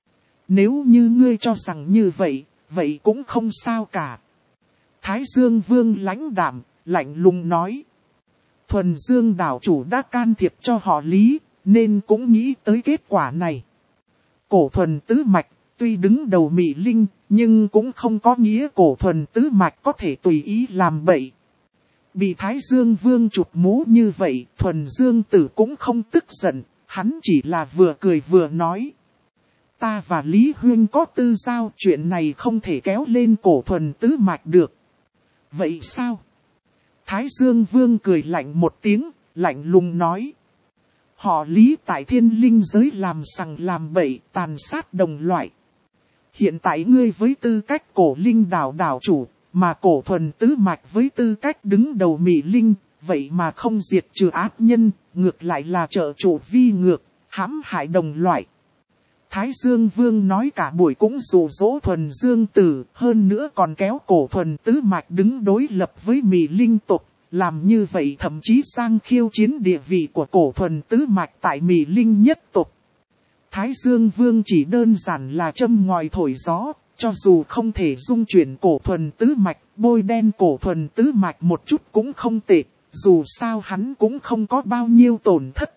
Nếu như ngươi cho rằng như vậy, vậy cũng không sao cả. Thái Dương Vương lãnh đạm, lạnh lùng nói. Thuần Dương đạo chủ đã can thiệp cho họ Lý, nên cũng nghĩ tới kết quả này. Cổ thuần tứ mạch, tuy đứng đầu Mị Linh, nhưng cũng không có nghĩa cổ thuần tứ mạch có thể tùy ý làm bậy. Bị Thái Dương Vương chụp mũ như vậy, Thuần Dương Tử cũng không tức giận, hắn chỉ là vừa cười vừa nói. Ta và Lý Huyên có tư giao, chuyện này không thể kéo lên cổ thuần tứ mạch được. Vậy sao? Thái Dương Vương cười lạnh một tiếng, lạnh lùng nói. Họ Lý tại Thiên Linh giới làm sằng làm bậy, tàn sát đồng loại. Hiện tại ngươi với tư cách cổ linh đảo đảo chủ, mà cổ thuần tứ mạch với tư cách đứng đầu Mị Linh, vậy mà không diệt trừ ác nhân, ngược lại là trợ chủ vi ngược, hãm hại đồng loại. Thái Dương Vương nói cả buổi cũng dụ dỗ Thuần Dương Tử, hơn nữa còn kéo cổ thuần tứ mạch đứng đối lập với Mị Linh tộc, làm như vậy thậm chí sang khiêu chiến địa vị của cổ thuần tứ mạch tại Mị Linh nhất tộc. Thái Dương Vương chỉ đơn giản là châm ngòi thổi gió, cho dù không thể dung chuyển cổ thuần tứ mạch, bôi đen cổ thuần tứ mạch một chút cũng không tệ, dù sao hắn cũng không có bao nhiêu tổn thất.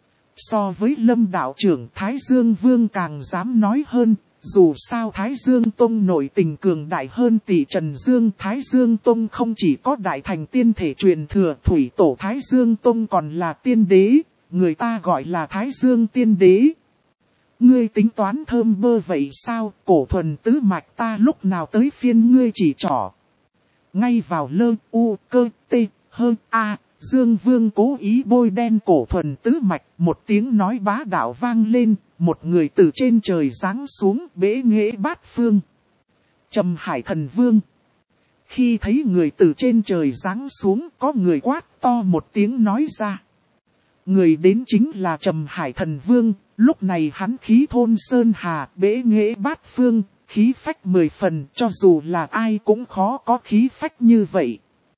So với Lâm đạo trưởng, Thái Dương Vương càng dám nói hơn, dù sao Thái Dương Tông nội tình cường đại hơn tỷ Trần Dương. Thái Dương Tông không chỉ có đại thành tiên thể truyền thừa, thủy tổ Thái Dương Tông còn là tiên đế, người ta gọi là Thái Dương Tiên Đế. Ngươi tính toán thơm bơ vậy sao, cổ thuần tứ mạch ta lúc nào tới phiên ngươi chỉ trỏ. Ngay vào lơ u cơ tê hơ a, Dương Vương cố ý bôi đen cổ thuần tứ mạch, một tiếng nói bá đạo vang lên, một người từ trên trời giáng xuống bế nghệ bát phương. Trầm Hải Thần Vương. Khi thấy người từ trên trời giáng xuống, có người quát to một tiếng nói ra. Người đến chính là Trầm Hải Thần Vương, lúc này hắn khí thôn sơn hà, bế nghệ bát phương, khí phách 10 phần, cho dù là ai cũng khó có khí phách như vậy.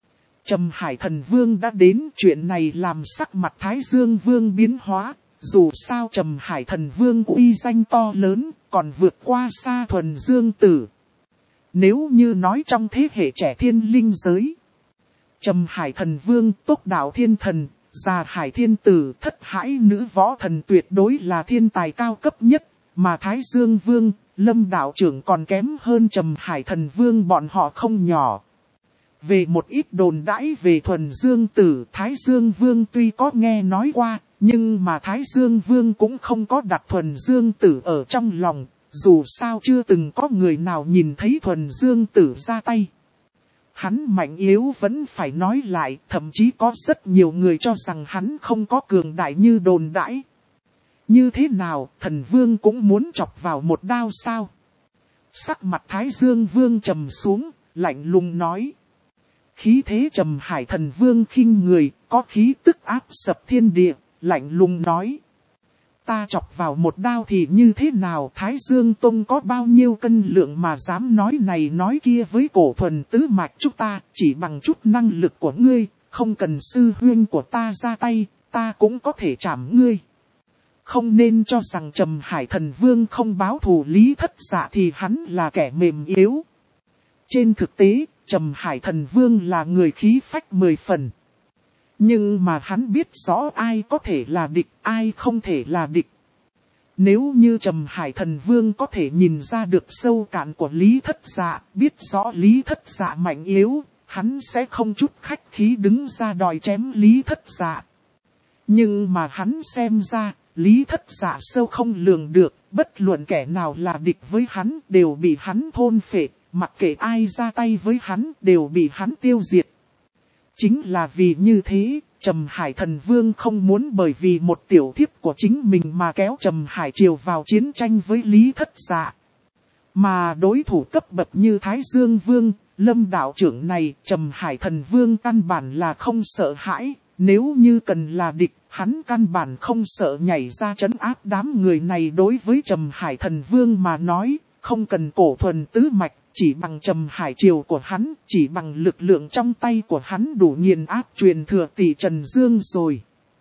Trầm Hải Thần Vương đã đến, chuyện này làm sắc mặt Thái Dương Vương biến hóa. Dù sao Trầm Hải Thần Vương uy danh to lớn, còn vượt qua xa Thuần Dương Tử. Nếu như nói trong thế hệ trẻ thiên linh giới, Trầm Hải Thần Vương, Tốc Đạo Thiên Thần, Già Hải Thiên Tử, Thất Hải Nữ Võ Thần tuyệt đối là thiên tài cao cấp nhất, mà Thái Dương Vương, Lâm đạo trưởng còn kém hơn Trầm Hải Thần Vương bọn họ không nhỏ. Về một ít đồn đãi về Thuần Dương Tử, Thái Dương Vương tuy có nghe nói qua, nhưng mà Thái Dương Vương cũng không có đặt Thuần Dương Tử ở trong lòng, dù sao chưa từng có người nào nhìn thấy Thuần Dương Tử ra tay. Hắn mạnh yếu vẫn phải nói lại, thậm chí có rất nhiều người cho rằng hắn không có cường đại như đồn đãi. Như thế nào, Thần Vương cũng muốn chọc vào một đao sao? Sắc mặt Thái Dương Vương trầm xuống, lạnh lùng nói. Khí thế Trầm Hải Thần Vương khinh người, có khí tức áp sập thiên địa, lạnh lùng nói. Ta chọc vào một đao thì như thế nào? Thái Dương Tông có bao nhiêu cân lượng mà dám nói này nói kia với Cổ Thuần tứ mạch chúng ta, chỉ bằng chút năng lực của ngươi, không cần sư huynh của ta ra tay, ta cũng có thể trảm ngươi. Không nên cho rằng Trầm Hải Thần Vương không báo thù Lý Thất Dạ thì hắn là kẻ mềm yếu. Trên thực tế, Trầm Hải Thần Vương là người khí phách 10 phần. Nhưng mà hắn biết rõ ai có thể là địch, ai không thể là địch. Nếu như Trầm Hải Thần Vương có thể nhìn ra được sâu cạn của Lý Thất Dạ, biết rõ Lý Thất Dạ mạnh yếu, hắn sẽ không chút khách khí đứng ra đòi chém Lý Thất Dạ. Nhưng mà hắn xem ra, Lý Thất Dạ sâu không lường được, bất luận kẻ nào là địch với hắn đều bị hắn thôn phệ, mặc kệ ai ra tay với hắn đều bị hắn tiêu diệt. Chính là vì như thế, Trầm Hải Thần Vương không muốn bởi vì một tiểu thiếp của chính mình mà kéo Trầm Hải Triều vào chiến tranh với Lý Thất Dạ. Mà đối thủ cấp bậc như Thái Dương Vương, Lâm đạo trưởng này, Trầm Hải Thần Vương căn bản là không sợ hãi, nếu như cần là địch, hắn căn bản không sợ nhảy ra trấn áp đám người này. Đối với Trầm Hải Thần Vương mà nói, không cần Cổ Thuần tứ mạch, chỉ bằng Trầm Hải Triều của hắn, chỉ bằng lực lượng trong tay của hắn đủ nghiền áp truyền thừa tỷ Trần Dương rồi.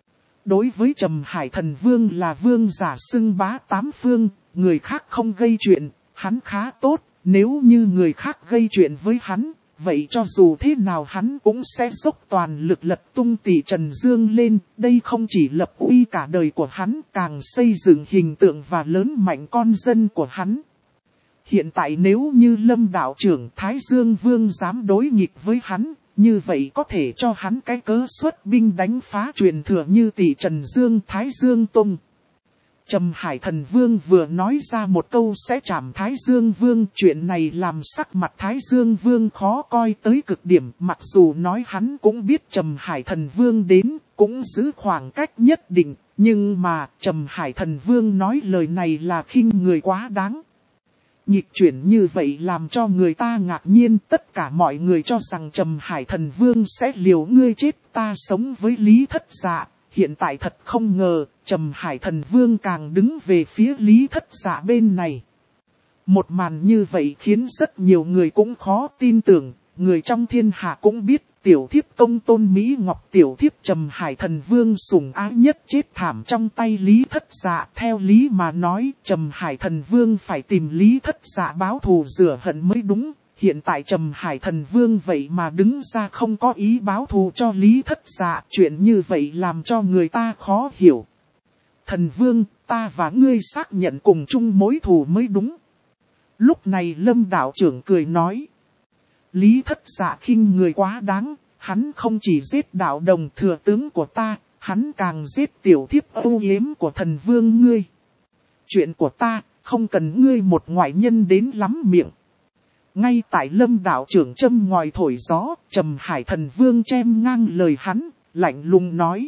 Đối với Trầm Hải Thần Vương là vương giả xưng bá tám phương, người khác không gây chuyện, hắn khá tốt, nếu như người khác gây chuyện với hắn, vậy cho dù thế nào hắn cũng sẽ dốc toàn lực lật tung tỷ Trần Dương lên, đây không chỉ lập uy cả đời của hắn, càng xây dựng hình tượng và lớn mạnh con dân của hắn. Hiện tại nếu như Lâm đạo trưởng Thái Dương Vương dám đối nghịch với hắn, như vậy có thể cho hắn cái cớ xuất binh đánh phá truyền thừa như tỷ Trần Dương Thái Dương Tông. Trầm Hải Thần Vương vừa nói ra một câu sẽ trảm Thái Dương Vương, chuyện này làm sắc mặt Thái Dương Vương khó coi tới cực điểm, mặc dù nói hắn cũng biết Trầm Hải Thần Vương đến, cũng giữ khoảng cách nhất định, nhưng mà Trầm Hải Thần Vương nói lời này là khinh người quá đáng. Nhịp chuyển như vậy làm cho người ta ngạc nhiên, tất cả mọi người cho rằng Trầm Hải Thần Vương sẽ liều ngươi chết ta sống với Lý Thất Dạ. Hiện tại thật không ngờ, Trầm Hải Thần Vương càng đứng về phía Lý Thất Dạ bên này. Một màn như vậy khiến rất nhiều người cũng khó tin tưởng, người trong thiên hạ cũng biết tiểu thiếp công tôn Mỹ Ngọc, tiểu thiếp Trầm Hải Thần Vương sủng ái nhất chết thảm trong tay Lý Thất Dạ. Theo lý mà nói, Trầm Hải Thần Vương phải tìm Lý Thất Dạ báo thù rửa hận mới đúng. Hiện tại Trầm Hải Thần Vương vậy mà đứng ra không có ý báo thù cho Lý Thất Dạ. Chuyện như vậy làm cho người ta khó hiểu. Thần Vương, ta và ngươi xác nhận cùng chung mối thù mới đúng. Lúc này Lâm đạo trưởng cười nói. Lý Thất Dạ khinh người quá đáng, hắn không chỉ giết đạo đồng thừa tướng của ta, hắn càng giết tiểu thiếp âu yếm của Thần Vương ngươi. Chuyện của ta, không cần ngươi một ngoại nhân đến lắm miệng. Ngay tại Lâm đạo trưởng châm ngòi thổi gió, Trầm Hải Thần Vương chém ngang lời hắn, lạnh lùng nói.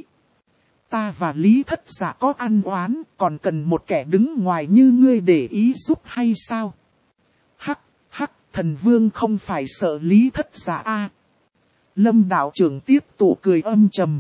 Ta và Lý Thất Dạ có ăn oán, còn cần một kẻ đứng ngoài như ngươi để ý giúp hay sao? Hắc, Thần Vương không phải sợ Lý Thất Dạ a? Lâm đạo trưởng tiếp tục cười âm trầm.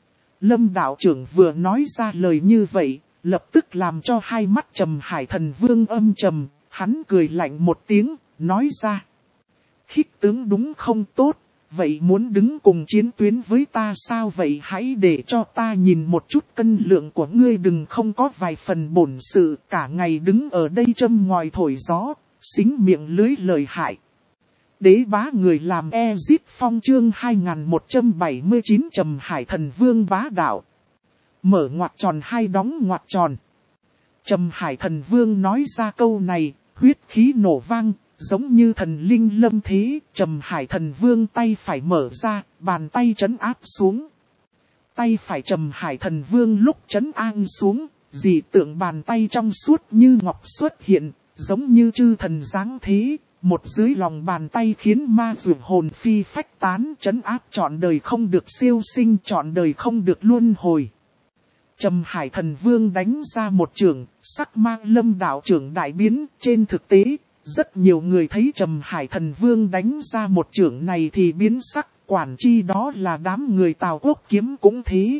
Lâm đạo trưởng vừa nói ra lời như vậy, lập tức làm cho hai mắt Trầm Hải Thần Vương âm trầm, hắn cười lạnh một tiếng, nói ra. Khích tướng đúng không tốt, vậy muốn đứng cùng chiến tuyến với ta sao vậy? Hãy để cho ta nhìn một chút cân lượng của ngươi, đừng không có vài phần bổn sự, cả ngày đứng ở đây châm ngòi thổi gió, xính miệng lưới lời hại. Đế bá người làm Ezit Phong chương 2179 Trầm Hải Thần Vương bá đạo. Mở ngoặc tròn hai đóng ngoặc tròn. Trầm Hải Thần Vương nói ra câu này, huyết khí nổ vang, giống như thần linh lâm thế. Trầm Hải Thần Vương tay phải mở ra, bàn tay trấn áp xuống. Tay phải Trầm Hải Thần Vương lúc trấn an xuống, dị tượng bàn tay trong suốt như ngọc xuất hiện, giống như chư thần giáng thế. Một dưới lòng bàn tay khiến ma dược hồn phi phách tán, trấn áp trọn đời không được siêu sinh, trọn đời không được luân hồi. Trầm Hải Thần Vương đánh ra một chưởng, sắc mang lâm đạo chưởng đại biến. Trên thực tế, rất nhiều người thấy Trầm Hải Thần Vương đánh ra một chưởng này thì biến sắc, quản chi đó là đám người Tào Quốc Kiếm cũng thế.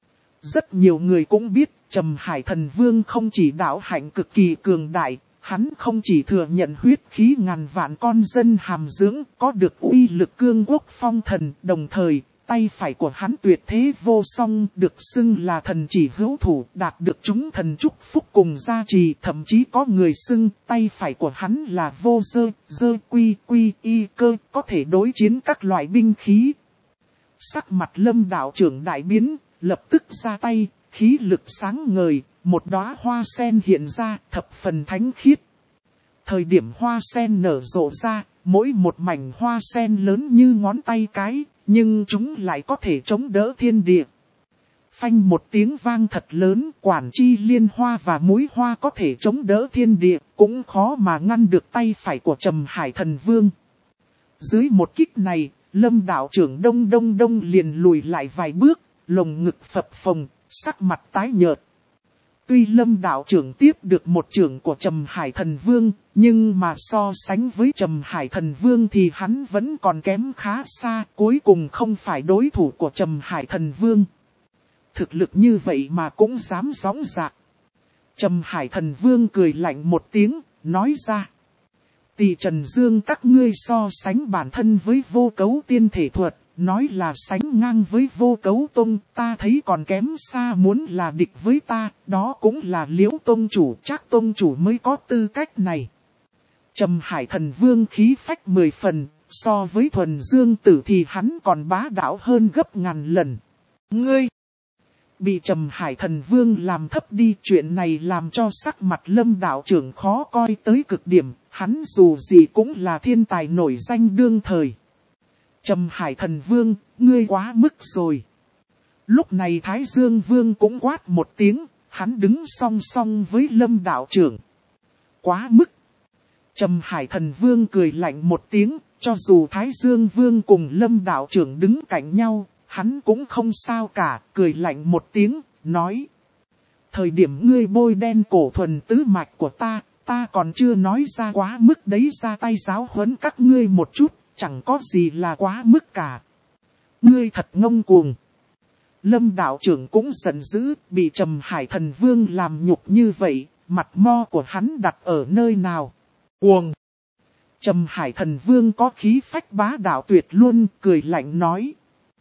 Rất nhiều người cũng biết, Trầm Hải Thần Vương không chỉ đạo hạnh cực kỳ cường đại, hắn không chỉ thừa nhận huyết khí ngàn vạn con dân hàm dưỡng, có được uy lực cương quốc phong thần, đồng thời, tay phải của hắn tuyệt thế vô song, được xưng là thần chỉ hữu thủ, đạt được chúng thần chúc phúc cùng gia trì, thậm chí có người xưng tay phải của hắn là vô dơ quy y cơ, có thể đối chiến các loại binh khí. Sắc mặt lâm đạo trưởng đại biến, lập tức ra tay, khí lực sáng ngời, một đóa hoa sen hiện ra, thập phần thánh khiết. Thời điểm hoa sen nở rộ ra, mỗi một mảnh hoa sen lớn như ngón tay cái, nhưng chúng lại có thể chống đỡ thiên địa. Phanh một tiếng vang thật lớn, quản chi liên hoa và mũi hoa có thể chống đỡ thiên địa, cũng khó mà ngăn được tay phải của Trầm Hải Thần Vương. Dưới một kích này, lâm đạo trưởng đông liền lùi lại vài bước, lồng ngực phập phồng, sắc mặt tái nhợt. Tuy lâm đạo trưởng tiếp được một chưởng của Trầm Hải Thần Vương, nhưng mà so sánh với Trầm Hải Thần Vương thì hắn vẫn còn kém khá xa, cuối cùng không phải đối thủ của Trầm Hải Thần Vương. Thực lực như vậy mà cũng dám gióng dạc. Trầm Hải Thần Vương cười lạnh một tiếng, nói ra. Tỳ Trần Dương các ngươi so sánh bản thân với Vô Cấu Tiên Thể Thuật, nói là sánh ngang với Vô Cấu Tông, ta thấy còn kém xa, muốn là địch với ta, đó cũng là Liễu Tông chủ, chắc Tông chủ mới có tư cách này. Trầm Hải Thần Vương khí phách 10 phần, so với Thuần Dương Tử thì hắn còn bá đạo hơn gấp ngàn lần. Ngươi! Bị Trầm Hải Thần Vương làm thấp đi, chuyện này làm cho sắc mặt lâm đạo trưởng khó coi tới cực điểm, hắn dù gì cũng là thiên tài nổi danh đương thời. Trầm Hải Thần Vương, ngươi quá mức rồi. Lúc này Thái Dương Vương cũng quát một tiếng, hắn đứng song song với lâm đạo trưởng. Quá mức. Trầm Hải Thần Vương cười lạnh một tiếng, cho dù Thái Dương Vương cùng lâm đạo trưởng đứng cạnh nhau, hắn cũng không sao cả, cười lạnh một tiếng, nói. Thời điểm ngươi bôi đen cổ thuần tứ mạch của ta còn chưa nói ra quá mức đấy, ra tay giáo huấn các ngươi một chút, chẳng có gì là quá mức cả. Ngươi thật ngông cuồng. Lâm đạo trưởng cũng giận dữ, bị Trầm Hải Thần Vương làm nhục như vậy, mặt mo của hắn đặt ở nơi nào? Cuồng. Trầm Hải Thần Vương có khí phách bá đạo tuyệt luôn, cười lạnh nói.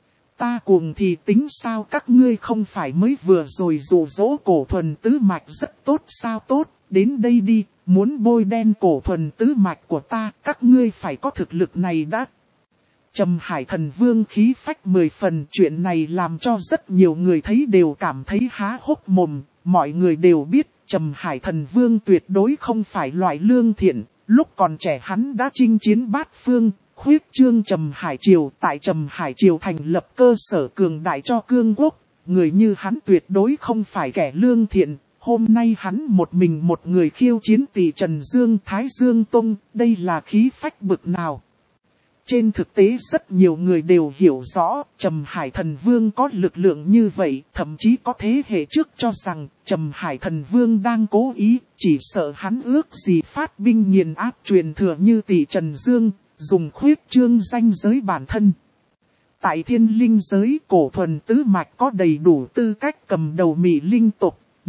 Ta cuồng thì tính sao, các ngươi không phải mới vừa rồi dụ dỗ cổ thuần tứ mạch rất tốt sao? Tốt, đến đây đi, muốn bôi đen cổ thuần tứ mạch của ta, các ngươi phải có thực lực này đã. Trầm Hải Thần Vương khí phách 10 phần, chuyện này làm cho rất nhiều người thấy đều cảm thấy há hốc mồm. Mọi người đều biết Trầm Hải Thần Vương tuyệt đối không phải loại lương thiện, lúc còn trẻ hắn đã chinh chiến bát phương, khuyết trương Trầm Hải Triều, tại Trầm Hải Triều thành lập cơ sở cường đại cho cương quốc. Người như hắn tuyệt đối không phải kẻ lương thiện. Hôm nay hắn một mình một người khiêu chiến Tỳ Trần Dương Thái Dương Tông, đây là khí phách bực nào. Trên thực tế rất nhiều người đều hiểu rõ, Trầm Hải Thần Vương có lực lượng như vậy, thậm chí có thế hệ trước cho rằng, Trầm Hải Thần Vương đang cố ý, chỉ sợ hắn ước gì phát binh nghiền áp truyền thừa như Tỳ Trần Dương, dùng khuyết trương danh giới bản thân. Tại Thiên Linh giới, cổ thuần tứ mạch có đầy đủ tư cách cầm đầu Mị Linh tộc,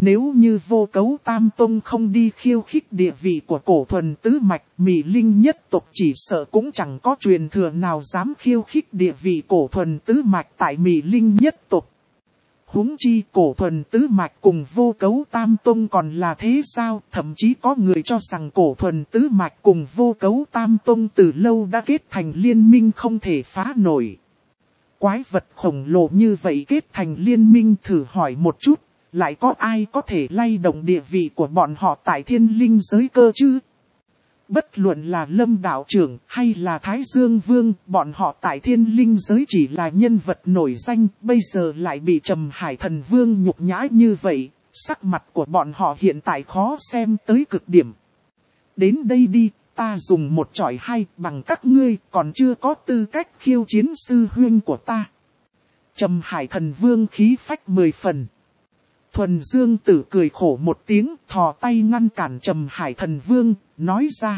Nếu như Vô Cấu Tam Tông không đi khiêu khích địa vị của cổ thuần tứ mạch, Mị Linh nhất tộc chỉ sợ cũng chẳng có truyền thừa nào dám khiêu khích địa vị cổ thuần tứ mạch tại Mị Linh nhất tộc. Huống chi cổ thuần tứ mạch cùng Vô Cấu Tam Tông còn là thế sao, thậm chí có người cho rằng cổ thuần tứ mạch cùng Vô Cấu Tam Tông từ lâu đã kết thành liên minh không thể phá nổi. Quái vật khổng lồ như vậy kết thành liên minh, thử hỏi một chút, lại có ai có thể lay động địa vị của bọn họ tại Thiên Linh giới cơ chứ? Bất luận là Lâm đạo trưởng hay là Thái Dương Vương, bọn họ tại Thiên Linh giới chỉ là nhân vật nổi danh, bây giờ lại bị Trầm Hải Thần Vương nhục nhã như vậy, sắc mặt của bọn họ hiện tại khó xem tới cực điểm. Đến đây đi, ta dùng một chọi hai, bằng các ngươi còn chưa có tư cách khiêu chiến sư huynh của ta. Trầm Hải Thần Vương khí phách 10 phần. Thuần Dương Tử cười khổ một tiếng, thò tay ngăn cản Trầm Hải Thần Vương, nói ra.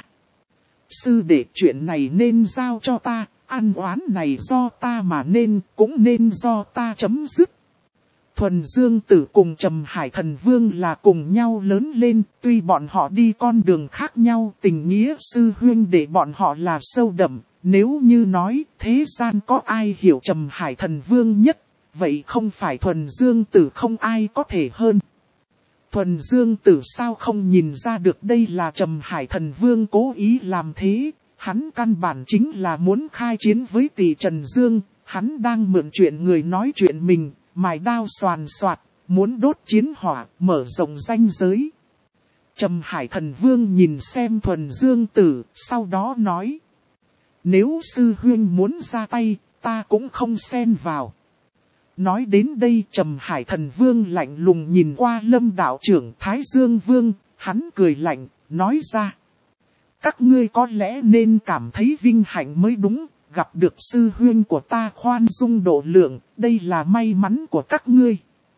Sư đệ, chuyện này nên giao cho ta, ăn oán này do ta mà nên, cũng nên do ta chấm dứt. Thuần Dương Tử cùng Trầm Hải Thần Vương là cùng nhau lớn lên, tuy bọn họ đi con đường khác nhau, tình nghĩa sư huynh đệ bọn họ là sâu đậm. Nếu như nói thế gian có ai hiểu Trầm Hải Thần Vương nhất, vậy không phải Thuần Dương Tử không ai có thể hơn. Thuần Dương Tử sao không nhìn ra được đây là Trầm Hải Thần Vương cố ý làm thế, hắn căn bản chính là muốn khai chiến với Tỷ Trần Dương, hắn đang mượn chuyện người nói chuyện mình, mài đao xoàn xoạt, muốn đốt chiến hỏa, mở rộng ranh giới. Trầm Hải Thần Vương nhìn xem Thuần Dương Tử, sau đó nói. Nếu sư huynh muốn ra tay, ta cũng không xen vào. Nói đến đây Trầm Hải Thần Vương lạnh lùng nhìn qua Lâm đạo trưởng Thái Dương Vương, hắn cười lạnh, nói ra. Các ngươi có lẽ nên cảm thấy vinh hạnh mới đúng, gặp được sư huynh của ta khoan dung độ lượng, đây là may mắn của các ngươi.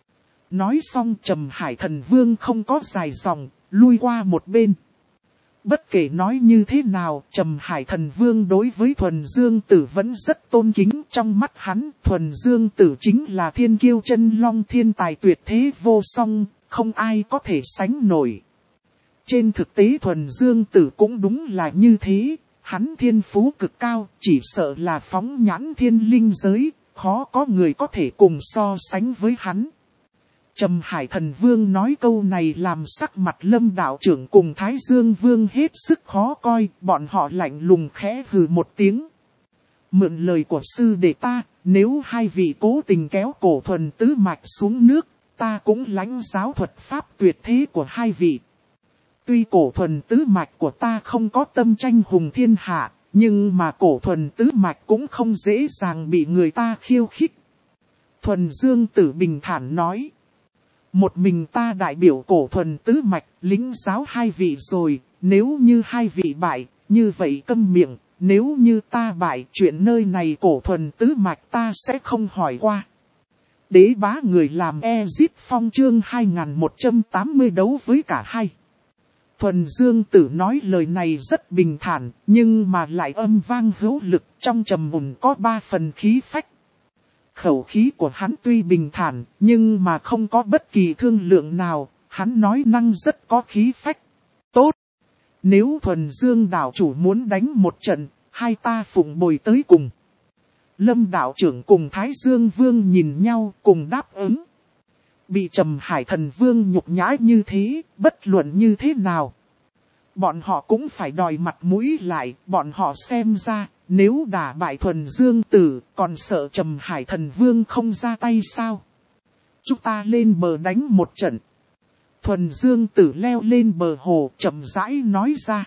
Nói xong Trầm Hải Thần Vương không có dài dòng, lui qua một bên. Bất kể nói như thế nào, Trầm Hải Thần Vương đối với Thuần Dương Tử vẫn rất tôn kính. Trong mắt hắn, Thuần Dương Tử chính là thiên kiêu chân long, thiên tài tuyệt thế vô song, không ai có thể sánh nổi. Trên thực tế Thuần Dương Tử cũng đúng là như thế, hắn thiên phú cực cao, chỉ sợ là phóng nhãn Thiên Linh giới, khó có người có thể cùng so sánh với hắn. Trầm Hải Thần Vương nói câu này làm sắc mặt Lâm đạo trưởng cùng Thái Dương Vương hết sức khó coi, bọn họ lạnh lùng khẽ hừ một tiếng. Mượn lời của sư đệ ta, nếu hai vị cố tình kéo cổ thuần tứ mạch xuống nước, ta cũng lãnh giáo thuật pháp tuyệt thế của hai vị. Tuy cổ thuần tứ mạch của ta không có tâm tranh hùng thiên hạ, nhưng mà cổ thuần tứ mạch cũng không dễ dàng bị người ta khiêu khích. Thuần Dương Tử bình thản nói. Một mình ta đại biểu cổ thuần tứ mạch, lính giáo hai vị rồi, nếu như hai vị bại, như vậy câm miệng, nếu như ta bại, chuyện nơi này cổ thuần tứ mạch ta sẽ không hỏi qua. Đế bá người làm Ezip Phong chương 2180 đấu với cả hai. Thuần Dương Tử nói lời này rất bình thản, nhưng mà lại âm vang hữu lực, trong trầm mùn có 3 phần khí phách. Khẩu khí của hắn tuy bình thản, nhưng mà không có bất kỳ thương lượng nào, hắn nói năng rất có khí phách. Tốt! Nếu Thuần Dương đạo chủ muốn đánh một trận, hai ta phụng bồi tới cùng. Lâm đạo trưởng cùng Thái Dương Vương nhìn nhau cùng đáp ứng. Bị Trầm Hải Thần Vương nhục nhã như thế, bất luận như thế nào. Bọn họ cũng phải đòi mặt mũi lại, bọn họ xem ra, nếu đả bại Thuần Dương Tử, còn sợ Trầm Hải Thần Vương không ra tay sao? Chúng ta lên bờ đánh một trận. Thuần Dương Tử leo lên bờ hồ, chậm rãi nói ra.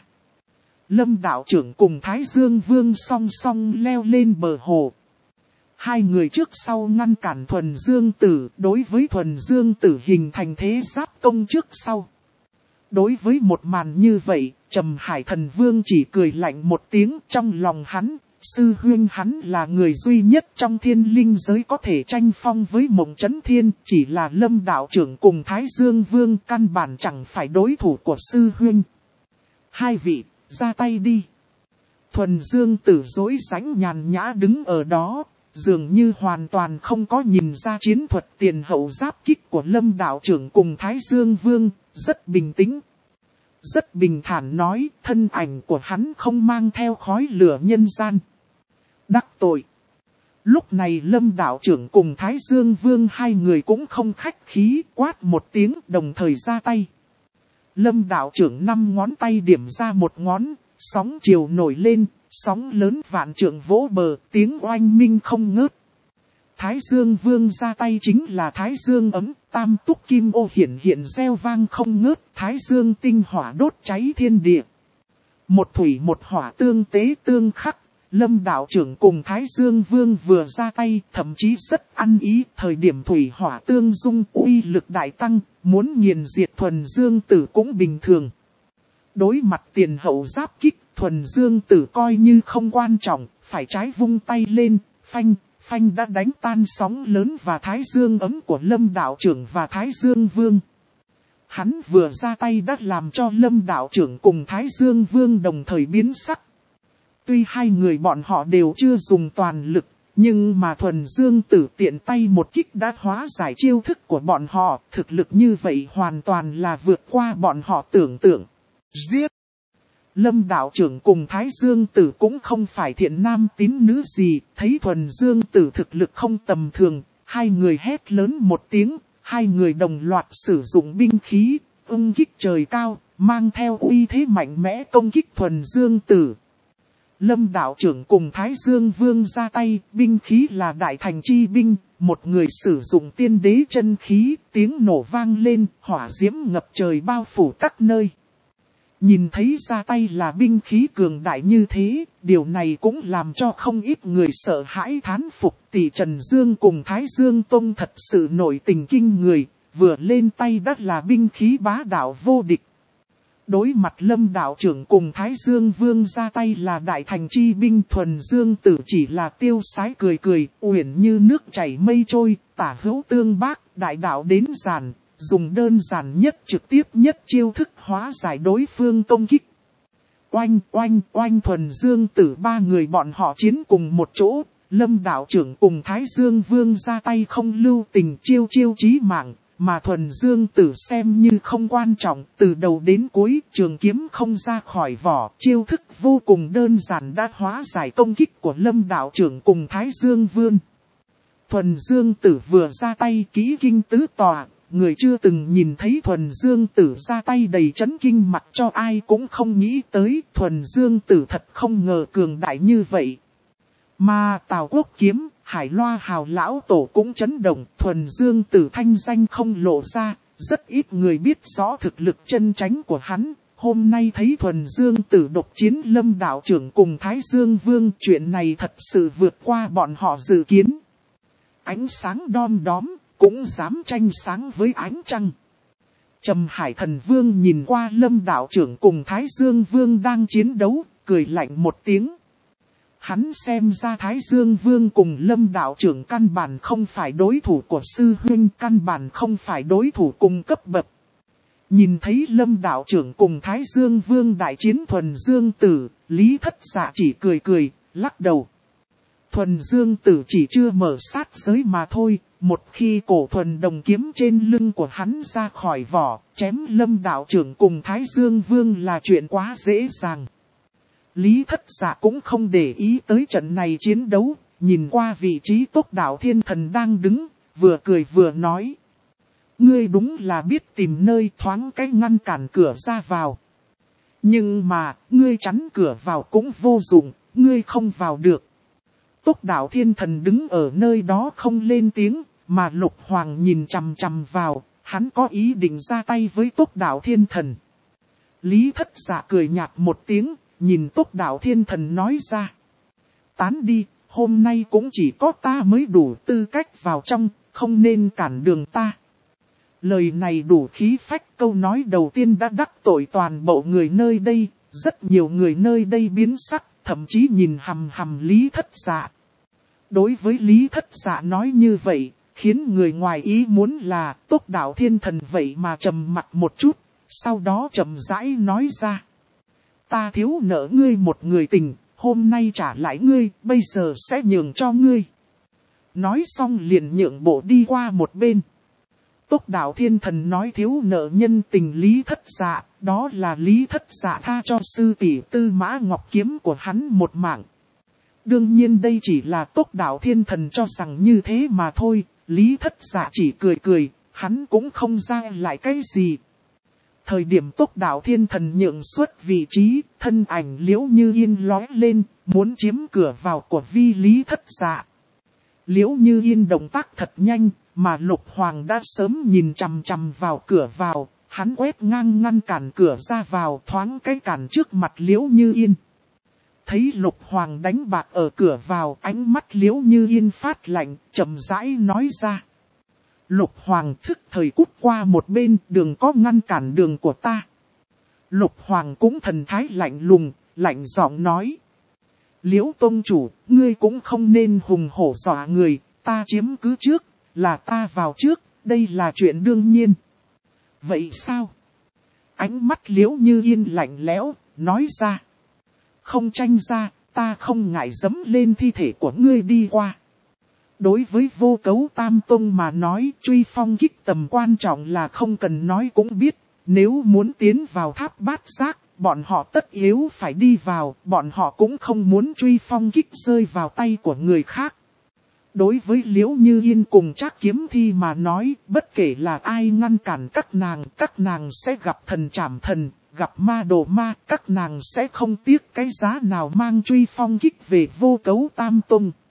Lâm đạo trưởng cùng Thái Dương Vương song song leo lên bờ hồ. Hai người trước sau ngăn cản Thuần Dương Tử, đối với Thuần Dương Tử hình thành thế giáp công trước sau. Đối với một màn như vậy, Trầm Hải Thần Vương chỉ cười lạnh một tiếng, trong lòng hắn, sư huynh hắn là người duy nhất trong Thiên Linh giới có thể tranh phong với Mộng Chấn Thiên, chỉ là Lâm đạo trưởng cùng Thái Dương Vương căn bản chẳng phải đối thủ của sư huynh. Hai vị, ra tay đi. Thuần Dương Tử rối rãnh nhàn nhã đứng ở đó, dường như hoàn toàn không có nhìn ra chiến thuật tiền hậu giáp kích của Lâm đạo trưởng cùng Thái Dương Vương, rất bình tĩnh. Rất bình thản nói, thân ảnh của hắn không mang theo khói lửa nhân gian. Đắc tội. Lúc này Lâm đạo trưởng cùng Thái Dương Vương hai người cũng không khách khí, quát một tiếng đồng thời ra tay. Lâm đạo trưởng 5 ngón tay điểm ra một ngón, sóng chiều nổi lên, sóng lớn vạn trượng vỗ bờ, tiếng oanh minh không ngớt. Thái Dương Vương ra tay chính là Thái Dương ấm, tam túc kim ô hiển hiện reo vang không ngớt, Thái Dương tinh hỏa đốt cháy thiên địa. Một thủy một hỏa tương tế tương khắc, Lâm đạo trưởng cùng Thái Dương Vương vừa ra tay, thậm chí rất ăn ý, thời điểm thủy hỏa tương dung uy lực đại tăng, muốn nghiền diệt Thuần Dương Tử cũng bình thường. Đối mặt tiền hậu giáp kích, Thuần Dương Tử coi như không quan trọng, phải trái vung tay lên, phanh đã đánh tan sóng lớn và Thái Dương ấm của Lâm đạo trưởng và Thái Dương Vương. Hắn vừa ra tay đã làm cho Lâm đạo trưởng cùng Thái Dương Vương đồng thời biến sắc. Tuy hai người bọn họ đều chưa dùng toàn lực, nhưng mà Thuần Dương Tử tiện tay một kích đã hóa giải chiêu thức của bọn họ, thực lực như vậy hoàn toàn là vượt qua bọn họ tưởng tượng. Giết! Lâm đạo trưởng cùng Thái Dương Tử cũng không phải thiện nam tín nữ gì, thấy Thuần Dương Tử thực lực không tầm thường, hai người hét lớn một tiếng, hai người đồng loạt sử dụng binh khí, ưng kích trời cao, mang theo uy thế mạnh mẽ công kích Thuần Dương Tử. Lâm đạo trưởng cùng Thái Dương Vương ra tay, binh khí là đại thành chi binh, một người sử dụng tiên đế chân khí, tiếng nổ vang lên, hỏa diễm ngập trời bao phủ các nơi. Nhìn thấy ra tay là binh khí cường đại như thế, điều này cũng làm cho không ít người sợ hãi thán phục. Tỷ Trần Dương cùng Thái Dương Tông thật sự nổi tình kinh người, vừa lên tay đã là binh khí bá đạo vô địch. Đối mặt Lâm đạo trưởng cùng Thái Dương Vương ra tay là đại thành chi binh, Thuần Dương Tử chỉ là tiêu sái cười cười, uyển như nước chảy mây trôi, tả hữu tương bác, đại đạo đến giản. Dùng đơn giản nhất trực tiếp nhất chiêu thức hóa giải đối phương công kích. Oanh Thuần Dương Tử ba người bọn họ chiến cùng một chỗ, Lâm đạo trưởng cùng Thái Dương Vương ra tay không lưu tình chiêu chí mạng, mà Thuần Dương Tử xem như không quan trọng, từ đầu đến cuối trường kiếm không ra khỏi vỏ, chiêu thức vô cùng đơn giản đã hóa giải công kích của Lâm đạo trưởng cùng Thái Dương Vương. Thuần Dương Tử vừa ra tay kỹ kinh tứ tòa. Người chưa từng nhìn thấy Thuần Dương Tử ra tay đầy chấn kinh, mặc cho ai cũng không nghĩ tới Thuần Dương Tử thật không ngờ cường đại như vậy. Mà Tào Quốc Kiếm, Hải Loa Hào Lão Tổ cũng chấn động, Thuần Dương Tử thanh danh không lộ ra, rất ít người biết rõ thực lực chân chánh của hắn. Hôm nay thấy Thuần Dương Tử độc chiến Lâm đạo trưởng cùng Thái Dương Vương, chuyện này thật sự vượt qua bọn họ dự kiến. Ánh sáng đom đóm, cũng dám tranh sáng với ánh trăng. Trầm Hải Thần Vương nhìn qua Lâm đạo trưởng cùng Thái Dương Vương đang chiến đấu, cười lạnh một tiếng. Hắn xem ra Thái Dương Vương cùng Lâm đạo trưởng căn bản không phải đối thủ của sư huynh, căn bản không phải đối thủ cùng cấp bậc. Nhìn thấy Lâm đạo trưởng cùng Thái Dương Vương đại chiến Thuần Dương Tử, Lý Thất Dạ chỉ cười, lắc đầu. Thuần Dương Tử chỉ chưa mở sát giới mà thôi, một khi cổ thuần đồng kiếm trên lưng của hắn ra khỏi vỏ, chém Lâm đạo trưởng cùng Thái Dương Vương là chuyện quá dễ dàng. Lý Thất Dạ cũng không để ý tới trận này chiến đấu, nhìn qua vị trí Tốc Đạo Thiên Thần đang đứng, vừa cười vừa nói. Ngươi đúng là biết tìm nơi thoáng cái ngăn cản cửa ra vào. Nhưng mà, ngươi chắn cửa vào cũng vô dụng, ngươi không vào được. Tốc Đạo Thiên Thần đứng ở nơi đó không lên tiếng, mà Lục Hoàng nhìn chằm chằm vào, hắn có ý định ra tay với Tốc Đạo Thiên Thần. Lý Thất Dạ cười nhạt một tiếng, nhìn Tốc Đạo Thiên Thần nói ra. Tán đi, hôm nay cũng chỉ có ta mới đủ tư cách vào trong, không nên cản đường ta. Lời này đủ khí phách, câu nói đầu tiên đã đắc tội toàn bộ người nơi đây, rất nhiều người nơi đây biến sắc, thậm chí nhìn hằm hằm Lý Thất Dạ. Đối với Lý Thất Dạ nói như vậy, khiến người ngoài ý muốn là Tốc Đạo Thiên Thần vậy mà trầm mặc một chút, sau đó chậm rãi nói ra. Ta thiếu nợ ngươi một người tình, hôm nay trả lại ngươi, bây giờ sẽ nhường cho ngươi. Nói xong liền nhượng bộ đi qua một bên. Tốc Đạo Thiên Thần nói thiếu nợ nhân tình Lý Thất Dạ, đó là Lý Thất Dạ tha cho sư tỷ Tư Mã Ngọc Kiếm của hắn một mạng. Đương nhiên đây chỉ là Tốc Đạo Thiên Thần cho rằng như thế mà thôi, Lý Thất Dạ chỉ cười cười, hắn cũng không ra lại cái gì. Thời điểm Tốc Đạo Thiên Thần nhượng xuất vị trí, thân ảnh Liễu Như Yên lóe lên, muốn chiếm cửa vào của vi Lý Thất Dạ. Liễu Như Yên động tác thật nhanh, mà Lục Hoàng đã sớm nhìn chằm chằm vào cửa vào, hắn quét ngang ngăn cản cửa ra vào thoáng cái cản trước mặt Liễu Như Yên. Thấy Lục Hoàng đánh bạc ở cửa vào, ánh mắt Liễu Như Yên phát lạnh, chậm rãi nói ra. Lục Hoàng thức thời cút qua một bên, đừng có ngăn cản đường của ta. Lục Hoàng cũng thần thái lạnh lùng, lạnh giọng nói. Liễu Tông Chủ, ngươi cũng không nên hùng hổ dọa người, ta chiếm cứ trước, là ta vào trước, đây là chuyện đương nhiên. Vậy sao? Ánh mắt Liễu Như Yên lạnh lẽo, nói ra. Không tranh ra, ta không ngại dẫm lên thi thể của ngươi đi qua. Đối với Vô Cấu Tam Tông mà nói, truy phong kích tầm quan trọng là không cần nói cũng biết. Nếu muốn tiến vào Tháp Bát Giác, bọn họ tất yếu phải đi vào, bọn họ cũng không muốn truy phong kích rơi vào tay của người khác. Đối với Liễu Như Yên cùng Trác Kiếm Thi mà nói, bất kể là ai ngăn cản các nàng sẽ gặp thần trảm thần, gặp ma đổ ma, các nàng sẽ không tiếc cái giá nào mang truy phong kích về Vô Cấu Tam Tông.